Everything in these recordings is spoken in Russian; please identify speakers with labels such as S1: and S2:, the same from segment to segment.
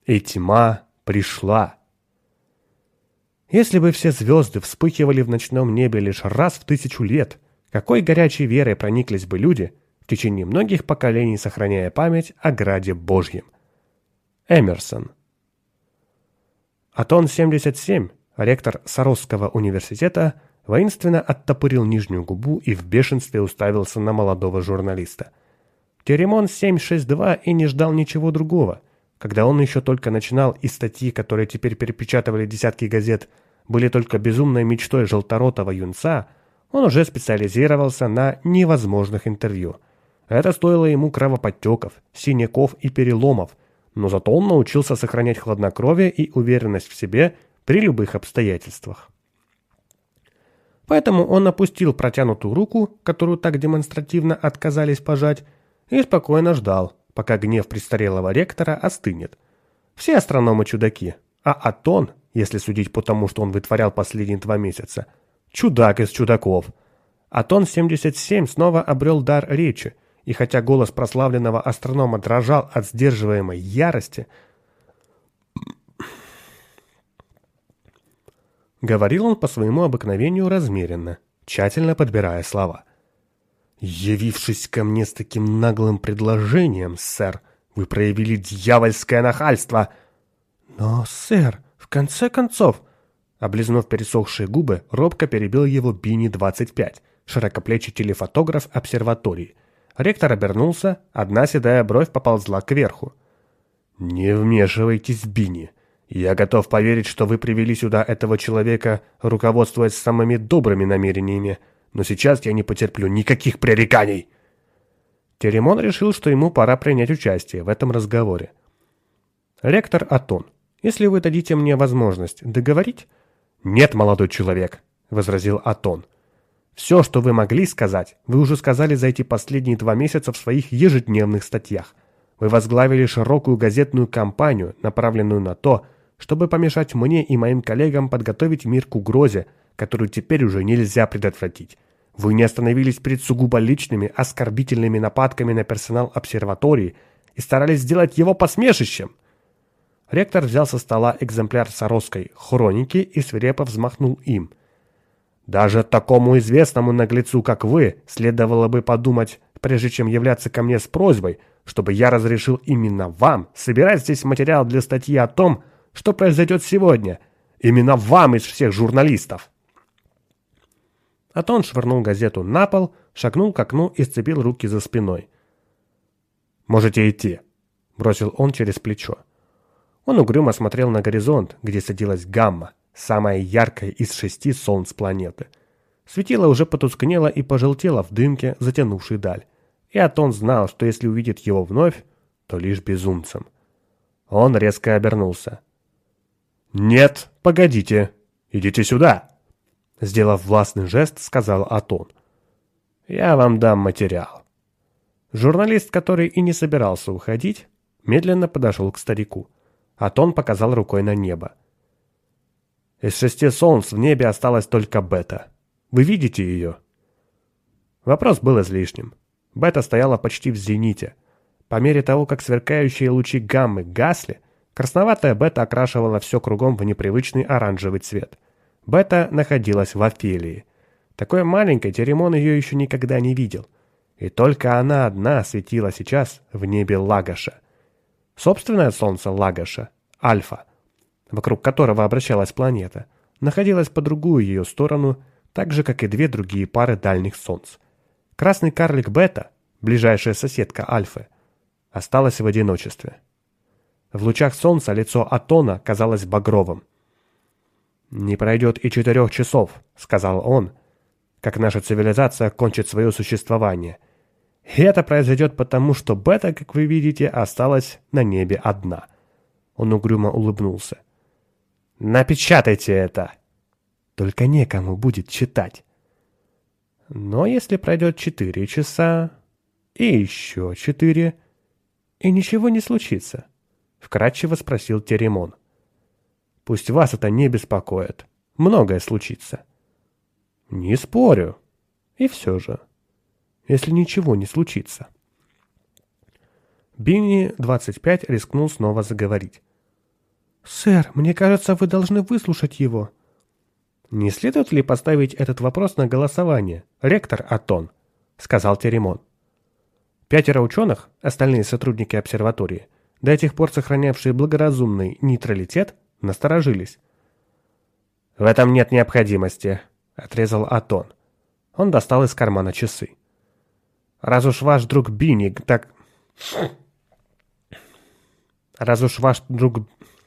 S1: И тьма пришла. Если бы все звезды вспыхивали в ночном небе лишь раз в 1000 лет, какой горячей верой прониклись бы люди, в течение многих поколений сохраняя память о Граде Божьем. Эмерсон. Атон-77, ректор Соросского университета, воинственно оттопырил нижнюю губу и в бешенстве уставился на молодого журналиста. Теремон 762 и не ждал ничего другого. Когда он еще только начинал, и статьи, которые теперь перепечатывали десятки газет, были только безумной мечтой желторотого юнца, он уже специализировался на невозможных интервью. Это стоило ему кровоподтеков, синяков и переломов, но зато он научился сохранять хладнокровие и уверенность в себе при любых обстоятельствах. Поэтому он опустил протянутую руку, которую так демонстративно отказались пожать, и спокойно ждал, пока гнев престарелого ректора остынет. Все астрономы чудаки, а Атон, если судить по тому, что он вытворял последние 2 месяца, чудак из чудаков. Атон-77 снова обрел дар речи, и хотя голос прославленного астронома дрожал от сдерживаемой ярости, говорил он по своему обыкновению размеренно, тщательно подбирая слова. «Явившись ко мне с таким наглым предложением, сэр, вы проявили дьявольское нахальство!» «Но, сэр, в конце концов...» Облизнув пересохшие губы, робко перебил его Бини-25, широкоплечий телефотограф обсерватории. Ректор обернулся, одна седая бровь поползла кверху. «Не вмешивайтесь, Бини. Я готов поверить, что вы привели сюда этого человека, руководствуясь самыми добрыми намерениями, но сейчас я не потерплю никаких пререканий!» Теремон решил, что ему пора принять участие в этом разговоре. «Ректор Атон, если вы дадите мне возможность договорить...» «Нет, молодой человек», — возразил Атон. «Все, что вы могли сказать, вы уже сказали за эти последние 2 месяца в своих ежедневных статьях. Вы возглавили широкую газетную кампанию, направленную на то, чтобы помешать мне и моим коллегам подготовить мир к угрозе, которую теперь уже нельзя предотвратить. Вы не остановились перед сугубо личными, оскорбительными нападками на персонал обсерватории и старались сделать его посмешищем». Ректор взял со стола экземпляр Соросской хроники и свирепо взмахнул им. «Даже такому известному наглецу, как вы, следовало бы подумать, прежде чем являться ко мне с просьбой, чтобы я разрешил именно вам собирать здесь материал для статьи о том, что произойдет сегодня. Именно вам из всех журналистов!» Атон швырнул газету на пол, шагнул к окну и сцепил руки за спиной. «Можете идти», — бросил он через плечо. Он угрюмо смотрел на горизонт, где садилась гамма, самая яркая из 6 солнц планеты. Светило уже потускнело и пожелтело в дымке, затянувшей даль. И Атон знал, что если увидит его вновь, то лишь безумцем. Он резко обернулся. «Нет, погодите, идите сюда!» Сделав властный жест, сказал Атон. «Я вам дам материал». Журналист, который и не собирался уходить, медленно подошел к старику. Атон показал рукой на небо. «Из 6 солнц в небе осталась только Бета. Вы видите ее?» Вопрос был излишним. Бета стояла почти в зените. По мере того, как сверкающие лучи гаммы гасли, красноватая Бета окрашивала все кругом в непривычный оранжевый цвет. Бета находилась в Офелии. Такой маленькой Теремон ее еще никогда не видел. И только она одна светила сейчас в небе Лагоша. Собственное солнце Лагоша, Альфа, вокруг которого обращалась планета, находилась по другую ее сторону, так же, как и 2 другие пары дальних солнц. Красный карлик Бета, ближайшая соседка Альфы, осталась в одиночестве. В лучах солнца лицо Атона казалось багровым. «Не пройдет и 4 часов», — сказал он, — «как наша цивилизация кончит свое существование. И это произойдет потому, что Бета, как вы видите, осталась на небе одна». Он угрюмо улыбнулся. «Напечатайте это!» «Только некому будет читать». «Но если пройдет 4 часа, и еще 4, и ничего не случится?» — вкратчиво спросил Теремон. «Пусть вас это не беспокоит. Многое случится». «Не спорю. И все же, если ничего не случится». Бини-25 рискнул снова заговорить. «Сэр, мне кажется, вы должны выслушать его». «Не следует ли поставить этот вопрос на голосование, ректор Атон?» — сказал Теремон. 5 ученых, остальные сотрудники обсерватории, до этих пор сохранявшие благоразумный нейтралитет, насторожились. «В этом нет необходимости», — отрезал Атон. Он достал из кармана часы. «Раз уж ваш друг Бинни так... Раз уж ваш друг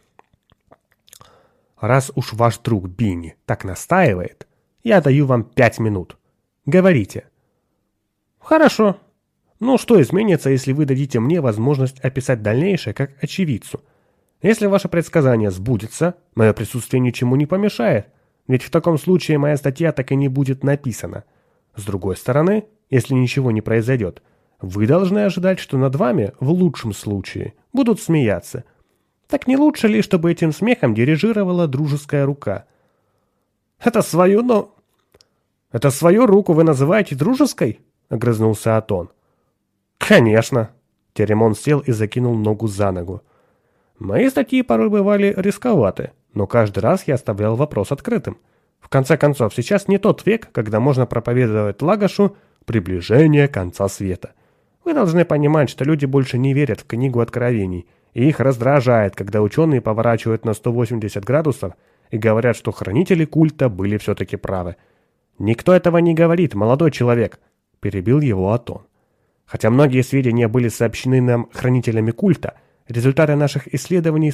S1: Бинни так настаивает, я даю вам 5 минут. Говорите». «Хорошо. Ну, что изменится, если вы дадите мне возможность описать дальнейшее как очевидцу? Если ваше предсказание сбудется, мое присутствие ничему не помешает, ведь в таком случае моя статья так и не будет написана. С другой стороны, если ничего не произойдет, вы должны ожидать, что над вами, в лучшем случае, будут смеяться. Так не лучше ли, чтобы этим смехом дирижировала дружеская рука?» «Это свою руку вы называете дружеской?» — огрызнулся Атон. «Конечно!» — Теремон сел и закинул ногу за ногу. «Мои статьи порой бывали рисковаты, но каждый раз я оставлял вопрос открытым. В конце концов, сейчас не тот век, когда можно проповедовать Лагошу приближение конца света. Вы должны понимать, что люди больше не верят в книгу Откровений, и их раздражает, когда ученые поворачивают на 180 градусов и говорят, что хранители культа были все-таки правы. «Никто этого не говорит, молодой человек», — перебил его Атон. «Хотя многие сведения были сообщены нам хранителями культа, результаты наших исследований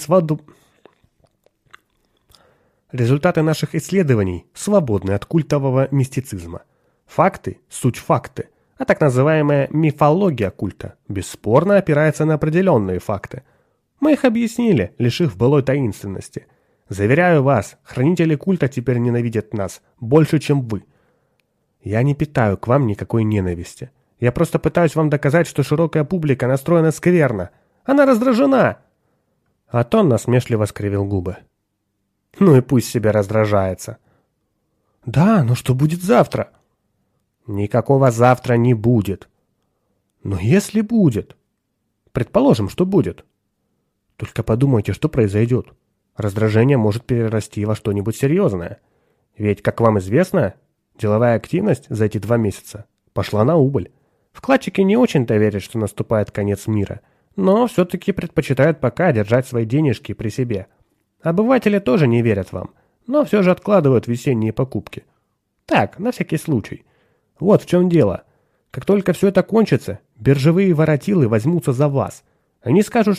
S1: свободны от культового мистицизма. Факты – суть факты, а так называемая мифология культа бесспорно опирается на определенные факты. Мы их объяснили, лишив былой таинственности. Заверяю вас, хранители культа теперь ненавидят нас больше, чем вы. Я не питаю к вам никакой ненависти. Я просто пытаюсь вам доказать, что широкая публика настроена скверно. Она раздражена!» Атон насмешливо скривил губы. «Ну и пусть себя раздражается». «Да, но что будет завтра?» «Никакого завтра не будет». «Но если будет?» «Предположим, что будет». «Только подумайте, что произойдет. Раздражение может перерасти во что-нибудь серьезное. Ведь, как вам известно, деловая активность за эти 2 месяца пошла на убыль. Вкладчики не очень-то верят, что наступает конец мира, но все-таки предпочитают пока держать свои денежки при себе. Обыватели тоже не верят вам, но все же откладывают весенние покупки. Так, на всякий случай. Вот в чем дело. Как только все это кончится, биржевые воротилы возьмутся за вас. Они скажут,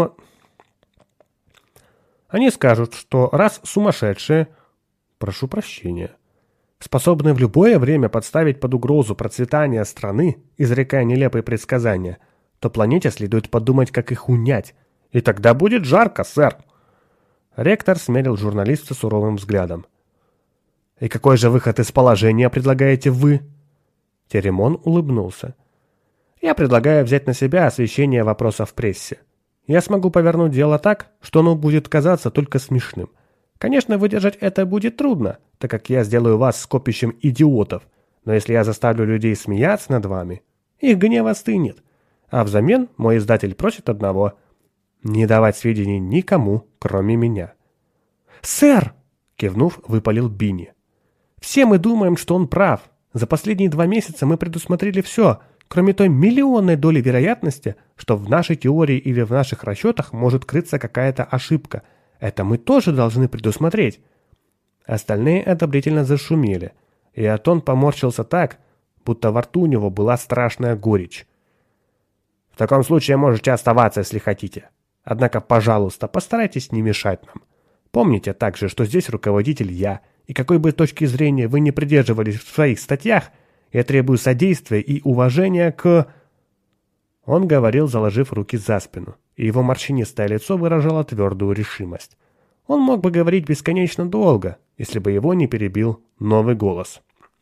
S1: что раз сумасшедшие, прошу прощения, способны в любое время подставить под угрозу процветания страны, изрекая нелепые предсказания, то планете следует подумать, как их унять. И тогда будет жарко, сэр. Ректор смерил журналиста суровым взглядом. «И какой же выход из положения предлагаете вы?» Теремон улыбнулся. «Я предлагаю взять на себя освещение вопросов в прессе. Я смогу повернуть дело так, что оно будет казаться только смешным. Конечно, выдержать это будет трудно, так как я сделаю вас скопищем идиотов, но если я заставлю людей смеяться над вами, их гнев остынет. А взамен мой издатель просит одного — не давать сведений никому, кроме меня». «Сэр!» — кивнув, выпалил Бинни. «Все мы думаем, что он прав. За последние 2 месяца мы предусмотрели все, кроме той миллионной доли вероятности, что в нашей теории или в наших расчетах может крыться какая-то ошибка. Это мы тоже должны предусмотреть». Остальные одобрительно зашумели, и Атон поморщился так, будто во рту у него была страшная горечь. «В таком случае можете оставаться, если хотите. Однако, пожалуйста, постарайтесь не мешать нам. Помните также, что здесь руководитель я, и какой бы точки зрения вы не придерживались в своих статьях, я требую содействия и уважения к...» Он говорил, заложив руки за спину, и его морщинистое лицо выражало твердую решимость. Он мог бы говорить бесконечно долго, если бы его не перебил новый голос.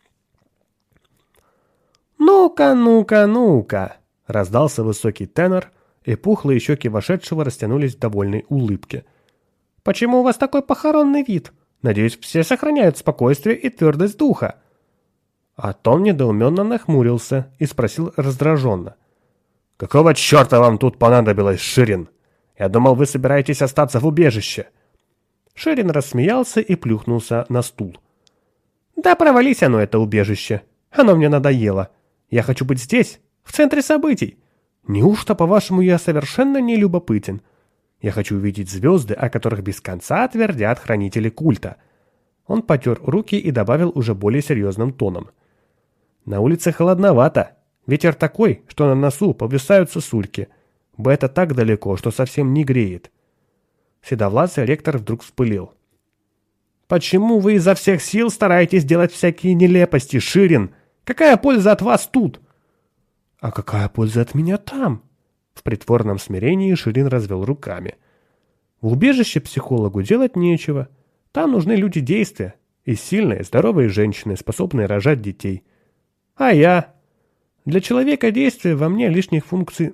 S1: «Ну-ка, ну-ка, ну-ка!» — раздался высокий тенор, и пухлые щеки вошедшего растянулись в довольной улыбке. «Почему у вас такой похоронный вид? Надеюсь, все сохраняют спокойствие и твердость духа». Атон недоуменно нахмурился и спросил раздраженно. «Какого черта вам тут понадобилось, Ширин? Я думал, вы собираетесь остаться в убежище. Ширин рассмеялся и плюхнулся на стул. «Да провались оно, это убежище. Оно мне надоело. Я хочу быть здесь, в центре событий. Неужто, по-вашему, я совершенно не любопытен? Я хочу увидеть звезды, о которых без конца твердят хранители культа». Он потер руки и добавил уже более серьезным тоном. «На улице холодновато. Ветер такой, что на носу повисают сосульки. Бета так далеко, что совсем не греет». Седовласый ректор вдруг вспылил. «Почему вы изо всех сил стараетесь делать всякие нелепости, Ширин? Какая польза от вас тут?» «А какая польза от меня там?» В притворном смирении Ширин развел руками. «В убежище психологу делать нечего. Там нужны люди действия и сильные, здоровые женщины, способные рожать детей. А я? Для человека действия во мне лишних функций...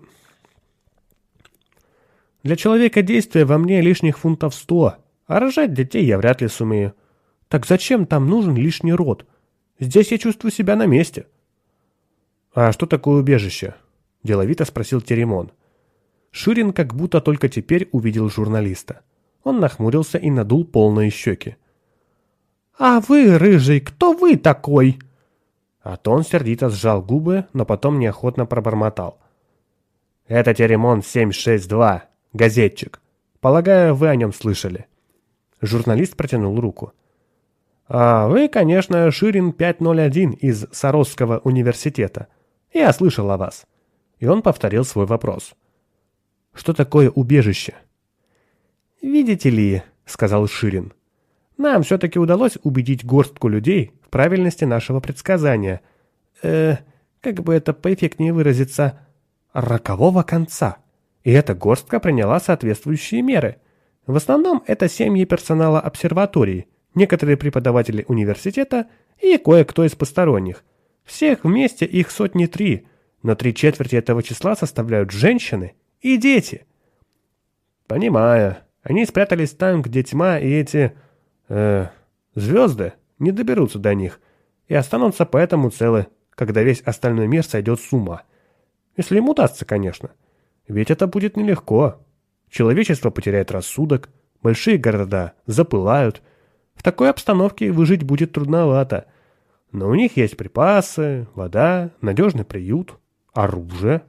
S1: Для человека действия во мне лишних фунтов 100, а рожать детей я вряд ли сумею. Так зачем там нужен лишний род? Здесь я чувствую себя на месте». «А что такое убежище?» – деловито спросил Теремон. Ширин как будто только теперь увидел журналиста. Он нахмурился и надул полные щеки. «А вы, рыжий, кто вы такой?» Атон сердито сжал губы, но потом неохотно пробормотал. «Это Теремон 762, газетчик. Полагаю, вы о нем слышали». Журналист протянул руку. «А вы, конечно, Ширин 501 из Соросского университета. Я слышал о вас». И он повторил свой вопрос. «Что такое убежище?» «Видите ли, — сказал Ширин, — нам все-таки удалось убедить горстку людей в правильности нашего предсказания. Как бы это поэффектнее выразиться, рокового конца. И эта горстка приняла соответствующие меры. В основном это семьи персонала обсерватории, некоторые преподаватели университета и кое-кто из посторонних. Всех вместе их 103, но 3/4 этого числа составляют женщины и дети». «Понимаю. Они спрятались там, где тьма и эти... звезды не доберутся до них и останутся поэтому целы, когда весь остальной мир сойдет с ума. Если им удастся, конечно. Ведь это будет нелегко. Человечество потеряет рассудок, большие города запылают. В такой обстановке выжить будет трудновато. Но у них есть припасы, вода, надежный приют, оружие».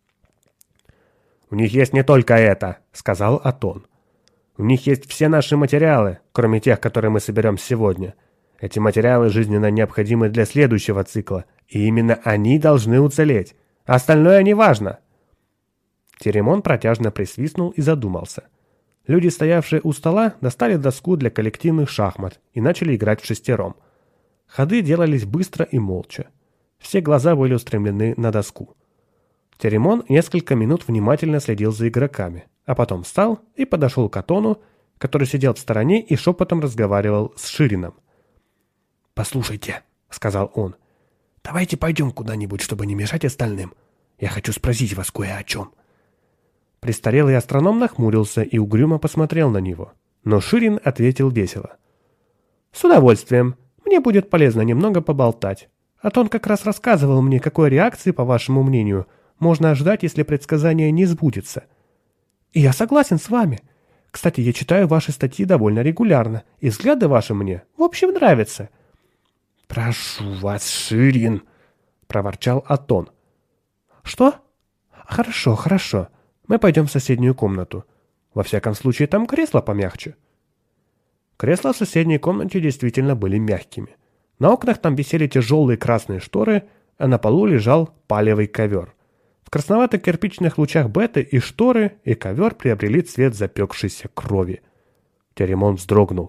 S1: «У них есть не только это», — сказал Атон. «У них есть все наши материалы, кроме тех, которые мы соберем сегодня. Эти материалы жизненно необходимы для следующего цикла, и именно они должны уцелеть. Остальное не важно». Теремон протяжно присвистнул и задумался. Люди, стоявшие у стола, достали доску для коллективных шахмат и начали играть вшестером. Ходы делались быстро и молча. Все глаза были устремлены на доску. Теремон несколько минут внимательно следил за игроками, а потом встал и подошел к Атону, который сидел в стороне и шепотом разговаривал с Ширином. «Послушайте», — сказал он, — «давайте пойдем куда-нибудь, чтобы не мешать остальным. Я хочу спросить вас кое о чем». Престарелый астроном нахмурился и угрюмо посмотрел на него, но Ширин ответил весело. «С удовольствием. Мне будет полезно немного поболтать. Атон как раз рассказывал мне, какой реакции, по вашему мнению, можно ожидать, если предсказание не сбудется. И я согласен с вами. Кстати, я читаю ваши статьи довольно регулярно, и взгляды ваши мне, в общем, нравятся». «Прошу вас, Ширин», — проворчал Атон. «Что? Хорошо, хорошо. Мы пойдем в соседнюю комнату. Во всяком случае, там кресла помягче». Кресла в соседней комнате действительно были мягкими. На окнах там висели тяжелые красные шторы, а на полу лежал палевый ковер. В красновато-кирпичных лучах беты и шторы, и ковер приобрели цвет запекшейся крови. Теремон вздрогнул.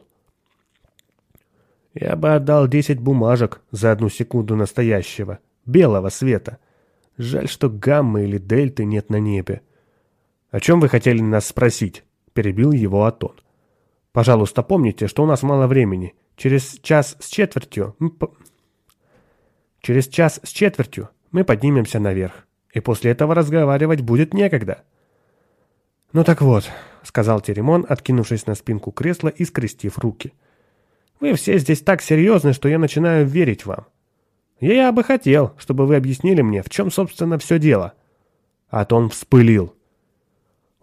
S1: «Я бы отдал 10 бумажек за 1 секунду настоящего, белого света. Жаль, что гаммы или дельты нет на небе». «О чем вы хотели нас спросить?» – перебил его Атон. «Пожалуйста, помните, что у нас мало времени. Через час с четвертью мы поднимемся наверх, и после этого разговаривать будет некогда». «Ну так вот», — сказал Теремон, откинувшись на спинку кресла и скрестив руки. «Вы все здесь так серьезны, что я начинаю верить вам. Я бы хотел, чтобы вы объяснили мне, в чем, собственно, все дело». Атон вспылил.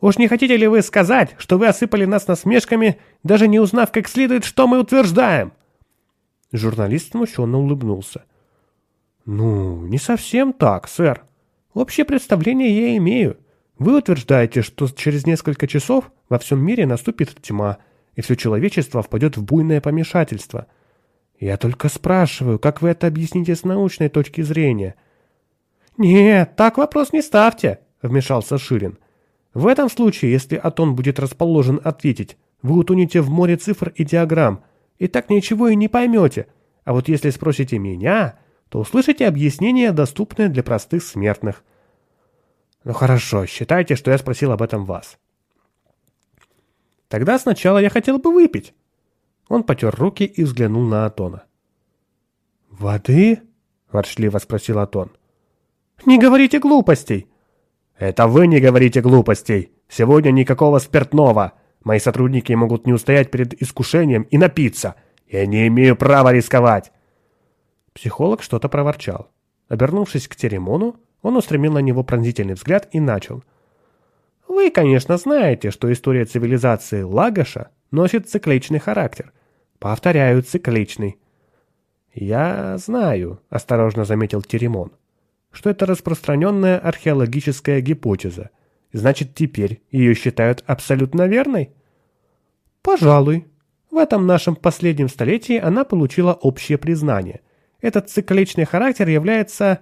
S1: Уж не хотите ли вы сказать, что вы осыпали нас насмешками, даже не узнав как следует, что мы утверждаем?» Журналист смущенно улыбнулся. «Ну, не совсем так, сэр. Общее представление я имею. Вы утверждаете, что через несколько часов во всем мире наступит тьма, и все человечество впадет в буйное помешательство. Я только спрашиваю, как вы это объясните с научной точки зрения?» «Нет, так вопрос не ставьте», — вмешался Ширин. «В этом случае, если Атон будет расположен ответить, вы утонете в море цифр и диаграмм, и так ничего и не поймете. А вот если спросите меня, то услышите объяснение, доступное для простых смертных». «Ну хорошо, считайте, что я спросил об этом вас». «Тогда сначала я хотел бы выпить». Он потер руки и взглянул на Атона. «Воды?» – ворчливо спросил Атон. «Не говорите глупостей!» «Это вы не говорите глупостей! Сегодня никакого спиртного! Мои сотрудники могут не устоять перед искушением и напиться! Я не имею права рисковать!» Психолог что-то проворчал. Обернувшись к Теремону, он устремил на него пронзительный взгляд и начал. «Вы, конечно, знаете, что история цивилизации Лагоша носит цикличный характер. Повторяю, цикличный». «Я знаю», — осторожно заметил Теремон, что это распространенная археологическая гипотеза. Значит, теперь ее считают абсолютно верной? Пожалуй. В этом нашем последнем столетии она получила общее признание. Этот цикличный характер являлся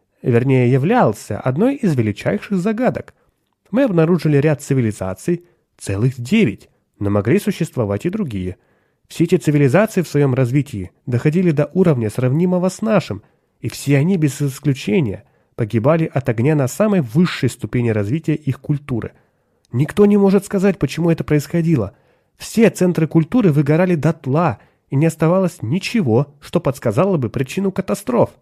S1: одной из величайших загадок. Мы обнаружили ряд цивилизаций, целых 9, но могли существовать и другие. Все эти цивилизации в своем развитии доходили до уровня, сравнимого с нашим, и все они, без исключения, погибали от огня на самой высшей ступени развития их культуры. Никто не может сказать, почему это происходило. Все центры культуры выгорали дотла, и не оставалось ничего, что подсказало бы причину катастроф.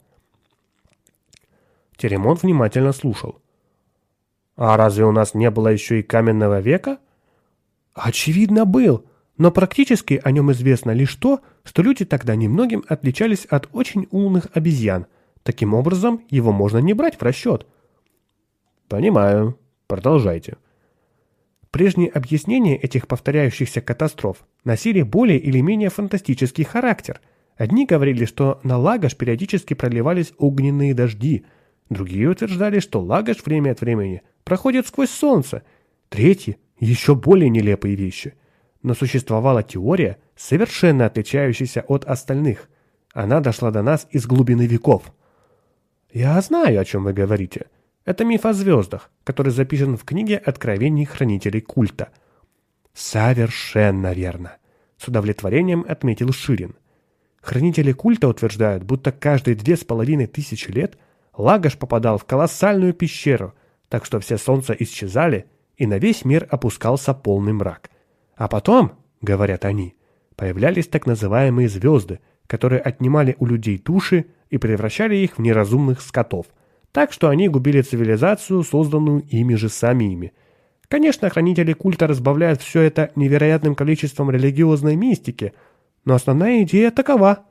S1: Теремон внимательно слушал. «А разве у нас не было еще и каменного века?» «Очевидно, был, но практически о нем известно лишь то, что люди тогда немногим отличались от очень умных обезьян. Таким образом, его можно не брать в расчет». «Понимаю. Продолжайте». Прежние объяснения этих повторяющихся катастроф носили более или менее фантастический характер. Одни говорили, что на Лагош периодически проливались огненные дожди, другие утверждали, что Лагош время от времени проходит сквозь солнце, третьи – еще более нелепые вещи. Но существовала теория, совершенно отличающаяся от остальных. Она дошла до нас из глубины веков. «Я знаю, о чем вы говорите. Это миф о звездах, который записан в книге «Откровений хранителей культа». «Совершенно верно», — с удовлетворением отметил Ширин. Хранители культа утверждают, будто каждые 2500 лет Лагош попадал в колоссальную пещеру, так что все солнца исчезали, и на весь мир опускался полный мрак. А потом, говорят они, появлялись так называемые звезды, которые отнимали у людей души и превращали их в неразумных скотов, так что они губили цивилизацию, созданную ими же самими. Конечно, хранители культа разбавляют все это невероятным количеством религиозной мистики, но основная идея такова».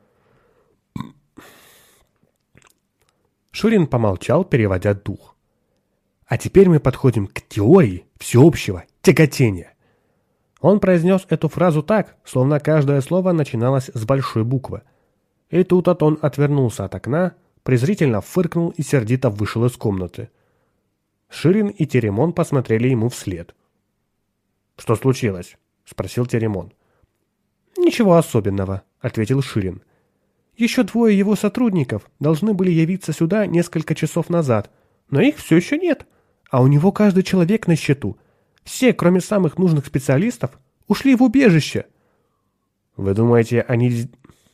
S1: Ширин помолчал, переводя дух. «А теперь мы подходим к теории всеобщего тяготения». Он произнес эту фразу так, словно каждое слово начиналось с большой буквы. И тут Атон отвернулся от окна, презрительно фыркнул и сердито вышел из комнаты. Ширин и Теремон посмотрели ему вслед. «Что случилось?» — спросил Теремон. «Ничего особенного», — ответил Ширин. «Еще 2 его сотрудников должны были явиться сюда несколько часов назад, но их все еще нет, а у него каждый человек на счету. Все, кроме самых нужных специалистов, ушли в убежище». «Вы думаете, они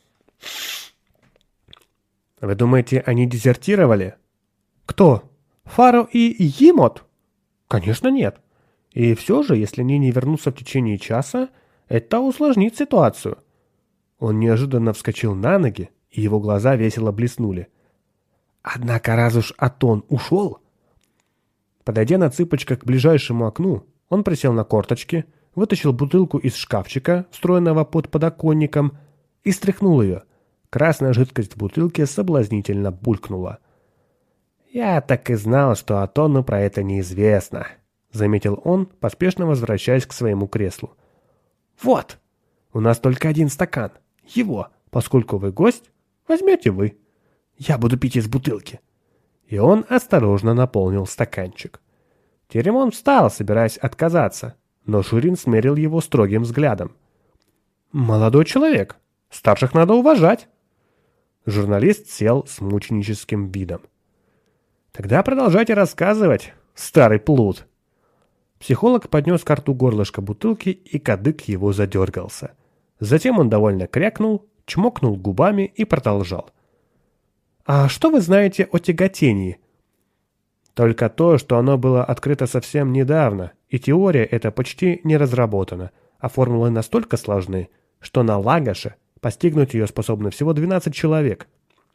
S1: дезертировали?» «Кто? Фаро и Йимот?» «Конечно нет. И все же, если они не вернутся в течение часа, это усложнит ситуацию». Он неожиданно вскочил на ноги, и его глаза весело блеснули. «Однако раз уж Атон ушел...» Подойдя на цыпочках к ближайшему окну, он присел на корточки, вытащил бутылку из шкафчика, встроенного под подоконником, и стряхнул ее. Красная жидкость в бутылке соблазнительно булькнула. «Я так и знал, что Атону про это неизвестно», — заметил он, поспешно возвращаясь к своему креслу. «Вот, у нас только один стакан. Его, поскольку вы гость, возьмете вы. Я буду пить из бутылки». И он осторожно наполнил стаканчик. Теремон встал, собираясь отказаться, но Ширин смерил его строгим взглядом. «Молодой человек, старших надо уважать». Журналист сел с мученическим видом. «Тогда продолжайте рассказывать, старый плут». Психолог поднес к рту горлышко бутылки, и кадык его задергался. Затем он довольно крякнул, чмокнул губами и продолжал. «А что вы знаете о тяготении?» «Только то, что оно было открыто совсем недавно, и теория эта почти не разработана, а формулы настолько сложны, что на Лагоше постигнуть ее способны всего 12 человек».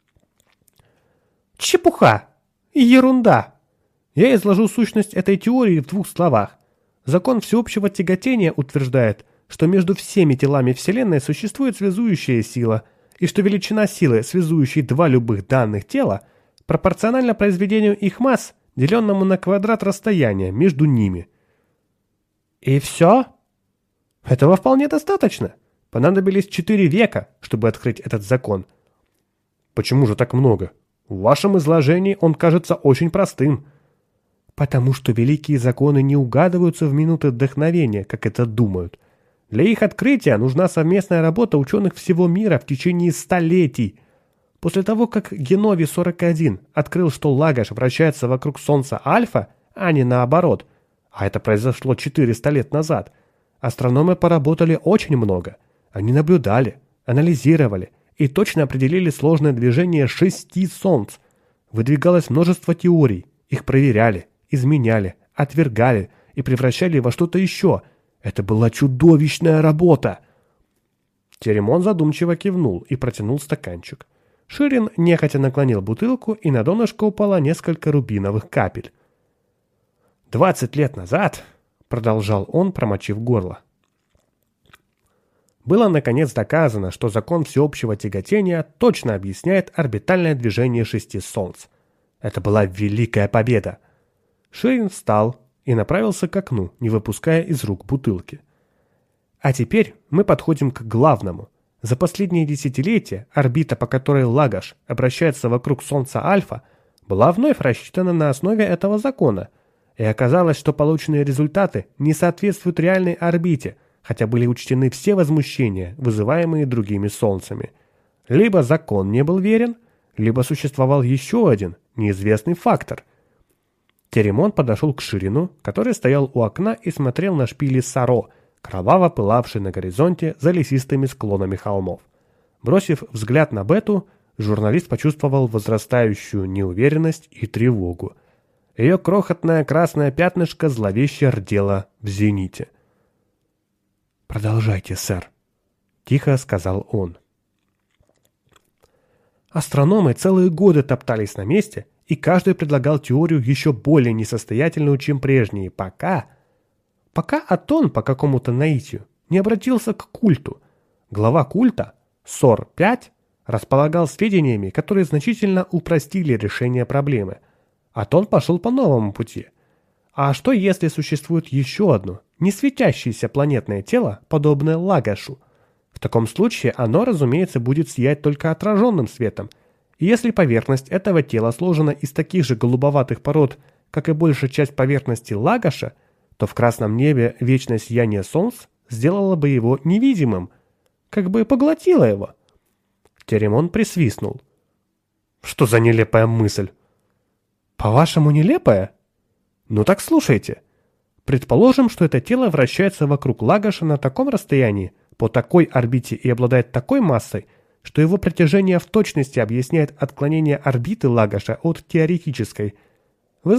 S1: «Чепуха! Ерунда! Я изложу сущность этой теории в 2 словах. Закон всеобщего тяготения утверждает, что между всеми телами Вселенной существует связующая сила, и что величина силы, связующей 2 любых данных тела, пропорциональна произведению их масс, деленному на квадрат расстояния между ними». «И все? Этого вполне достаточно. Понадобились 4 века, чтобы открыть этот закон». «Почему же так много? В вашем изложении он кажется очень простым». «Потому что великие законы не угадываются в минуты вдохновения, как это думают. Для их открытия нужна совместная работа ученых всего мира в течение столетий. После того, как Геновий-41 открыл, что Лагош вращается вокруг Солнца Альфа, а не наоборот, а это произошло 400 лет назад, астрономы поработали очень много. Они наблюдали, анализировали и точно определили сложное движение 6 Солнц. Выдвигалось множество теорий, их проверяли, изменяли, отвергали и превращали во что-то еще. Это была чудовищная работа». Теремон задумчиво кивнул и протянул стаканчик. Ширин нехотя наклонил бутылку, и на донышко упало несколько рубиновых капель. 20 лет назад, продолжал он, промочив горло, было наконец доказано, что закон всеобщего тяготения точно объясняет орбитальное движение 6 Солнц. Это была великая победа. Ширин встал и направился к окну, не выпуская из рук бутылки. «А теперь мы подходим к главному. За последние десятилетия орбита, по которой Лагош обращается вокруг Солнца Альфа, была вновь рассчитана на основе этого закона, и оказалось, что полученные результаты не соответствуют реальной орбите, хотя были учтены все возмущения, вызываемые другими Солнцами. Либо закон не был верен, либо существовал еще один, неизвестный фактор». Теремон подошел к Ширину, который стоял у окна и смотрел на шпили Саро, кроваво пылавший на горизонте за лесистыми склонами холмов. Бросив взгляд на Бету, журналист почувствовал возрастающую неуверенность и тревогу. Ее крохотное красное пятнышко зловеще рдело в зените. «Продолжайте, сэр», — тихо сказал он. Астрономы целые годы топтались на месте, и каждый предлагал теорию еще более несостоятельную, чем прежние, пока Атон по какому-то наитию не обратился к культу. Глава культа, Сор-5, располагал сведениями, которые значительно упростили решение проблемы. Атон пошел по новому пути. А что, если существует еще одно, не светящееся планетное тело, подобное Лагошу? В таком случае оно, разумеется, будет сиять только отраженным светом. И если поверхность этого тела сложена из таких же голубоватых пород, как и большая часть поверхности Лагоша, то в красном небе вечное сияние солнц сделало бы его невидимым, как бы поглотило его. Теремон присвистнул. «Что за нелепая мысль?» «По-вашему, нелепая? Ну так слушайте. Предположим, что это тело вращается вокруг Лагоша на таком расстоянии, по такой орбите и обладает такой массой, что его притяжение в точности объясняет отклонение орбиты Лагоша от теоретической. Вы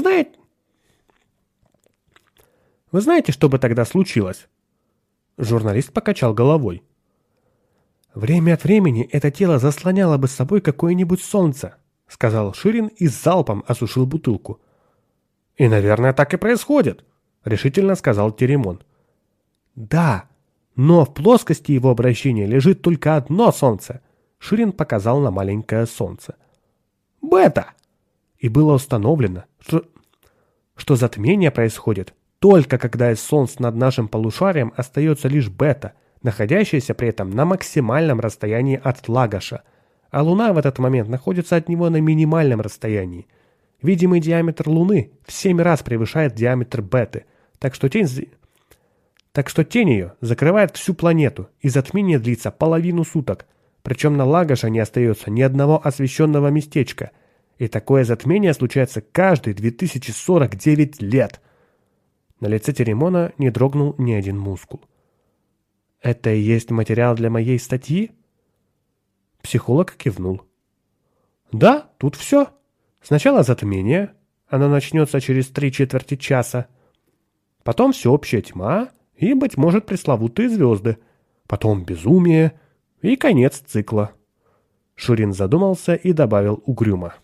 S1: знаете, что бы тогда случилось?» Журналист покачал головой. «Время от времени это тело заслоняло бы с собой какое-нибудь солнце», — сказал Ширин и залпом осушил бутылку. «И, наверное, так и происходит», — решительно сказал Теремон. «Да, но в плоскости его обращения лежит только одно солнце», — Ширин показал на маленькое солнце. «Бета!» И было установлено, что затмение происходит только когда из Солнца над нашим полушарием остается лишь бета, находящаяся при этом на максимальном расстоянии от Лагоша, а Луна в этот момент находится от него на минимальном расстоянии. Видимый диаметр Луны в 7 раз превышает диаметр беты, так что тень ее закрывает всю планету, и затмение длится половину суток, причем на Лагоше не остается ни одного освещенного местечка, и такое затмение случается каждые 2049 лет. На лице Теремона не дрогнул ни один мускул. «Это и есть материал для моей статьи?» Психолог кивнул. «Да, тут все. Сначала затмение, оно начнется через 3/4 часа. Потом всеобщая тьма и, быть может, пресловутые звезды. Потом безумие и конец цикла». Шурин задумался и добавил угрюмо.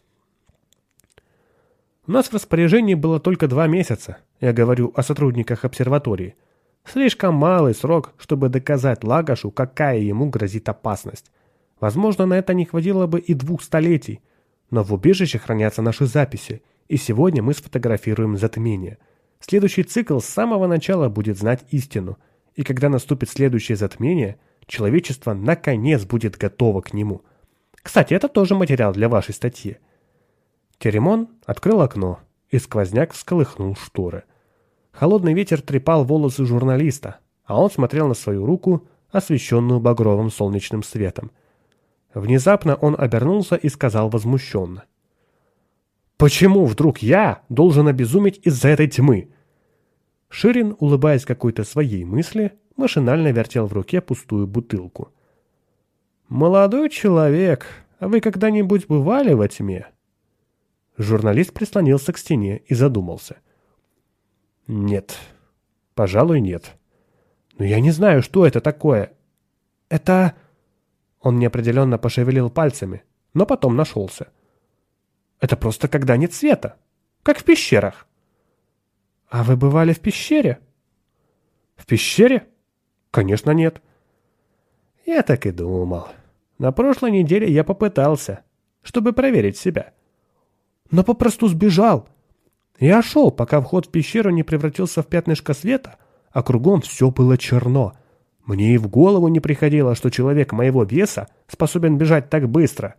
S1: «У нас в распоряжении было только 2 месяца. Я говорю о сотрудниках обсерватории. Слишком малый срок, чтобы доказать Лагошу, какая ему грозит опасность. Возможно, на это не хватило бы и 2 столетий. Но в убежище хранятся наши записи, и сегодня мы сфотографируем затмение. Следующий цикл с самого начала будет знать истину, и когда наступит следующее затмение, человечество наконец будет готово к нему. Кстати, это тоже материал для вашей статьи». Теремон открыл окно, и сквозняк всколыхнул шторы. Холодный ветер трепал волосы журналиста, а он смотрел на свою руку, освещенную багровым солнечным светом. Внезапно он обернулся и сказал возмущенно: «Почему вдруг я должен обезуметь из-за этой тьмы?» Ширин, улыбаясь какой-то своей мысли, машинально вертел в руке пустую бутылку. «Молодой человек, а вы когда-нибудь бывали во тьме?» Журналист прислонился к стене и задумался. «Нет, пожалуй, нет. Но я не знаю, что это такое. Это...» Он неопределенно пошевелил пальцами, но потом нашелся. «Это просто когда нет света, как в пещерах». «А вы бывали в пещере?» «В пещере? Конечно, нет». «Я так и думал. На прошлой неделе я попытался, чтобы проверить себя. Но попросту сбежал. Я шел, пока вход в пещеру не превратился в пятнышко света, а кругом все было черно. Мне и в голову не приходило, что человек моего веса способен бежать так быстро».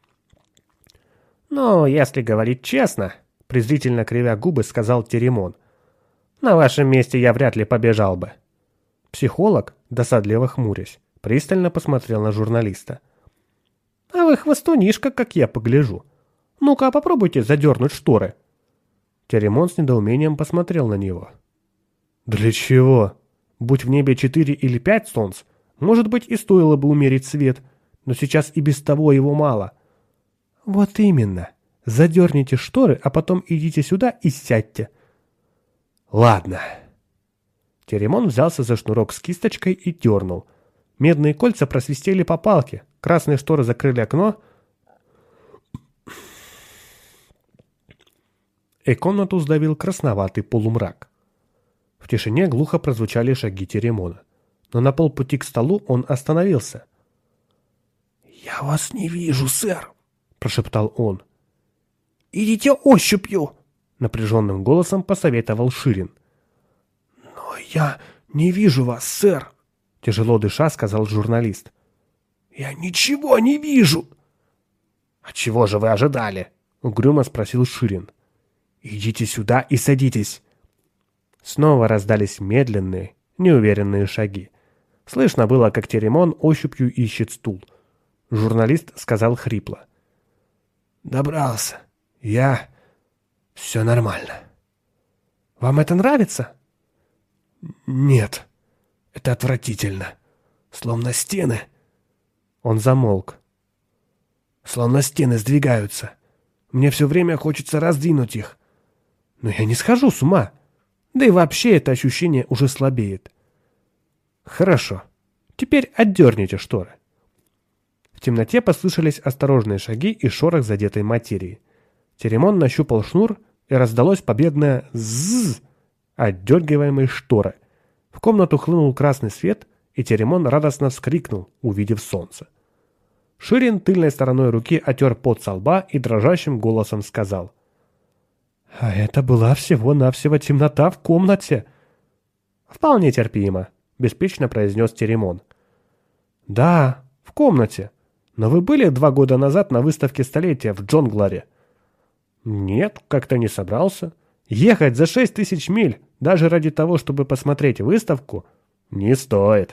S1: «Ну, если говорить честно», — презрительно кривя губы сказал Теремон, «на вашем месте я вряд ли побежал бы». Психолог, досадливо хмурясь, пристально посмотрел на журналиста. «А вы хвостунишка, как я погляжу. Ну-ка, попробуйте задернуть шторы». Теремон с недоумением посмотрел на него. «Для чего? Будь в небе 4 или 5 солнц, может быть, и стоило бы умерить свет, но сейчас и без того его мало». «Вот именно. Задерните шторы, а потом идите сюда и сядьте». «Ладно». Теремон взялся за шнурок с кисточкой и дернул. Медные кольца просвистели по палке, красные шторы закрыли окно, и комнату сдавил красноватый полумрак. В тишине глухо прозвучали шаги Теремона, но на полпути к столу он остановился. «Я вас не вижу, сэр», — прошептал он. «Идите ощупью», — напряженным голосом посоветовал Ширин. «Но я не вижу вас, сэр», — тяжело дыша сказал журналист. «Я ничего не вижу». «А чего же вы ожидали?» — угрюмо спросил Ширин. «Идите сюда и садитесь». Снова раздались медленные, неуверенные шаги. Слышно было, как Теремон ощупью ищет стул. Журналист сказал хрипло: «Добрался. Я... Все нормально». «Вам это нравится?» «Нет. Это отвратительно. Словно стены...» Он замолк. «Словно стены сдвигаются. Мне все время хочется раздвинуть их. Но я не схожу с ума. Да и вообще это ощущение уже слабеет». «Хорошо. Теперь отдерните шторы». В темноте послышались осторожные шаги и шорох задетой материи. Теремон нащупал шнур, и раздалось победное «зззз» отдергиваемой шторы. В комнату хлынул красный свет, и Теремон радостно вскрикнул, увидев солнце. Ширин тыльной стороной руки отер пот со лба и дрожащим голосом сказал: А это была всего-навсего темнота в комнате. Вполне терпимо, беспечно произнес Теремон. Да, в комнате. Но вы были 2 года назад на выставке столетия в Джонгларе? Нет, как-то не собрался. Ехать за 6000 миль, даже ради того, чтобы посмотреть выставку, не стоит.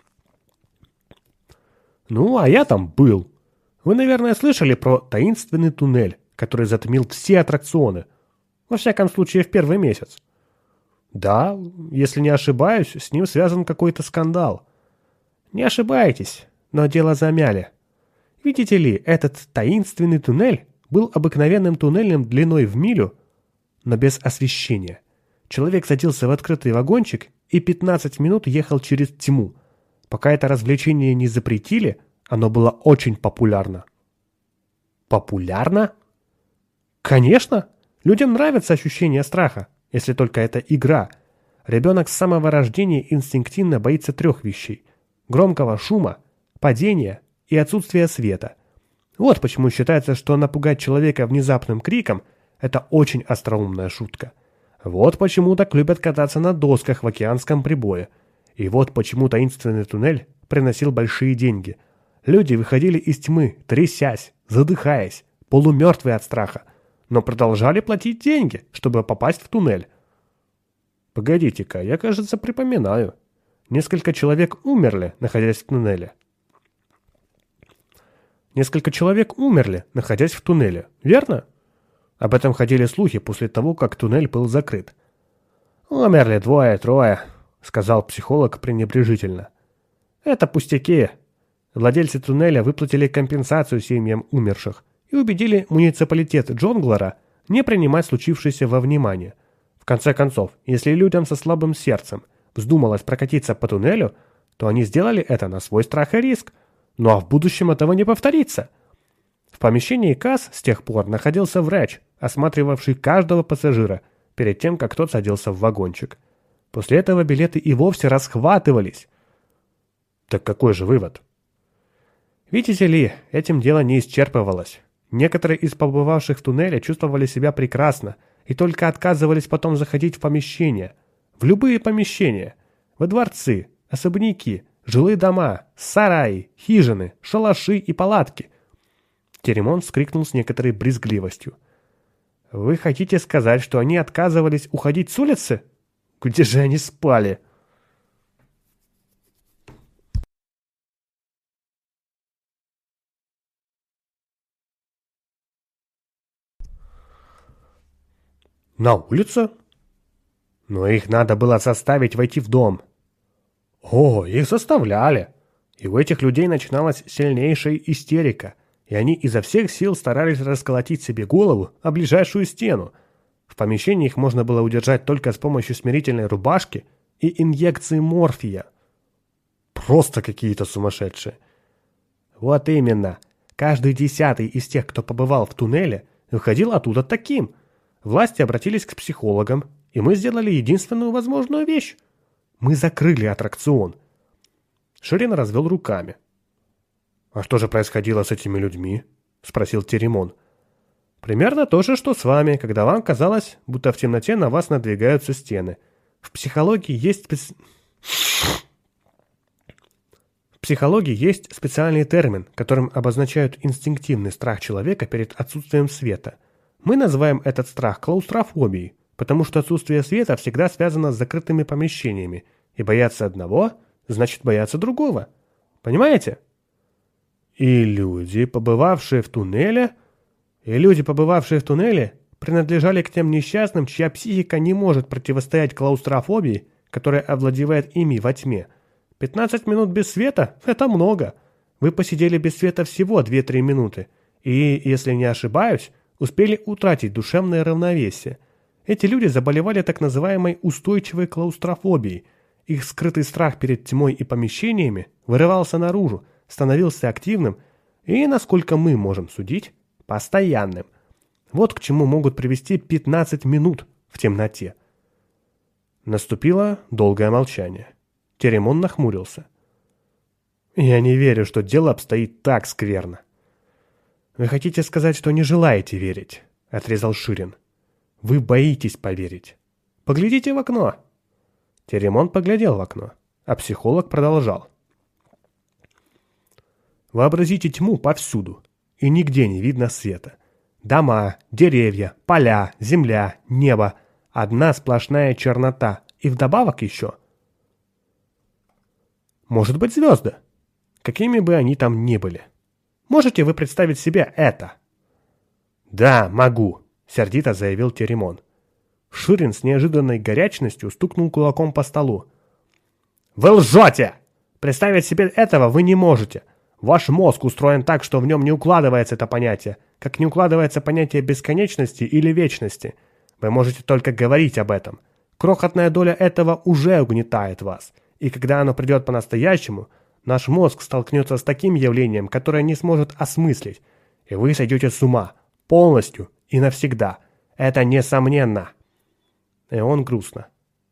S1: Ну, а я там был. Вы, наверное, слышали про таинственный туннель, который затмил все аттракционы. Во всяком случае, в первый месяц. Да, если не ошибаюсь, с ним связан какой-то скандал. Не ошибаетесь, но дело замяли. Видите ли, этот таинственный туннель был обыкновенным туннелем длиной в милю, но без освещения. Человек садился в открытый вагончик и 15 минут ехал через тьму. Пока это развлечение не запретили, оно было очень популярно. Популярно? Конечно! Людям нравится ощущение страха, если только это игра. Ребенок с самого рождения инстинктивно боится 3 вещей: громкого шума, падения и отсутствия света. Вот почему считается, что напугать человека внезапным криком – это очень остроумная шутка. Вот почему так любят кататься на досках в океанском прибое. И вот почему таинственный туннель приносил большие деньги. Люди выходили из тьмы, трясясь, задыхаясь, полумертвые от страха, но продолжали платить деньги, чтобы попасть в туннель. Погодите-ка, я, кажется, припоминаю. Несколько человек умерли, находясь в туннеле. Несколько человек умерли, находясь в туннеле, верно? Об этом ходили слухи после того, как туннель был закрыт. «Умерли 2-3», — сказал психолог пренебрежительно. «Это пустяки». Владельцы туннеля выплатили компенсацию семьям умерших и убедили муниципалитет Джонглара не принимать случившееся во внимание. В конце концов, если людям со слабым сердцем вздумалось прокатиться по туннелю, то они сделали это на свой страх и риск. Ну а в будущем этого не повторится. В помещении касс с тех пор находился врач, осматривавший каждого пассажира перед тем, как тот садился в вагончик. После этого билеты и вовсе расхватывались. Так какой же вывод? Видите ли, этим дело не исчерпывалось. Некоторые из побывавших в туннеле чувствовали себя прекрасно и только отказывались потом заходить в помещения. В любые помещения. Во дворцы, особняки, жилые дома, сараи, хижины, шалаши и палатки. Теремон вскрикнул с некоторой брезгливостью. «Вы хотите сказать, что они отказывались уходить с улицы? Где же они спали?» «На улице? Но их надо было заставить войти в дом». «О, их заставляли!» И у этих людей начиналась сильнейшая истерика, и они изо всех сил старались расколотить себе голову о ближайшую стену. В помещении их можно было удержать только с помощью смирительной рубашки и инъекции морфия. Просто какие-то сумасшедшие. Вот именно. Каждый 10-й из тех, кто побывал в туннеле, выходил оттуда таким. Власти обратились к психологам, и мы сделали единственную возможную вещь. Мы закрыли аттракцион. Ширин развел руками. «А что же происходило с этими людьми?» — спросил Теремон. «Примерно то же, что с вами, когда вам казалось, будто в темноте на вас надвигаются стены. В психологии есть специальный термин, которым обозначают инстинктивный страх человека перед отсутствием света. Мы называем этот страх клаустрофобией, потому что отсутствие света всегда связано с закрытыми помещениями, и бояться одного значит бояться другого. Понимаете? И люди, побывавшие в туннеле, принадлежали к тем несчастным, чья психика не может противостоять клаустрофобии, которая овладевает ими во тьме. 15 минут без света – это много. Вы посидели без света всего 2-3 минуты, и, если не ошибаюсь, успели утратить душевное равновесие. Эти люди заболевали так называемой устойчивой клаустрофобией. Их скрытый страх перед тьмой и помещениями вырывался наружу, становился активным и, насколько мы можем судить, постоянным. Вот к чему могут привести 15 минут в темноте. Наступило долгое молчание. Теремон нахмурился. «Я не верю, что дело обстоит так скверно». «Вы хотите сказать, что не желаете верить?» — отрезал Ширин. Вы боитесь поверить. Поглядите в окно. Теремон поглядел в окно, а психолог продолжал. Вообразите тьму повсюду, и нигде не видно света. Дома, деревья, поля, земля, небо. Одна сплошная чернота. И вдобавок еще. Может быть, звезды? Какими бы они там ни были. Можете вы представить себе это? Да, могу, сердито заявил Теремон. Ширин с неожиданной горячностью стукнул кулаком по столу. Вы лжете! Представить себе этого вы не можете. Ваш мозг устроен так, что в нем не укладывается это понятие, как не укладывается понятие бесконечности или вечности. Вы можете только говорить об этом. Крохотная доля этого уже угнетает вас. И когда оно придет по-настоящему, наш мозг столкнется с таким явлением, которое не сможет осмыслить. И вы сойдете с ума. Полностью и навсегда. Это несомненно. И он грустно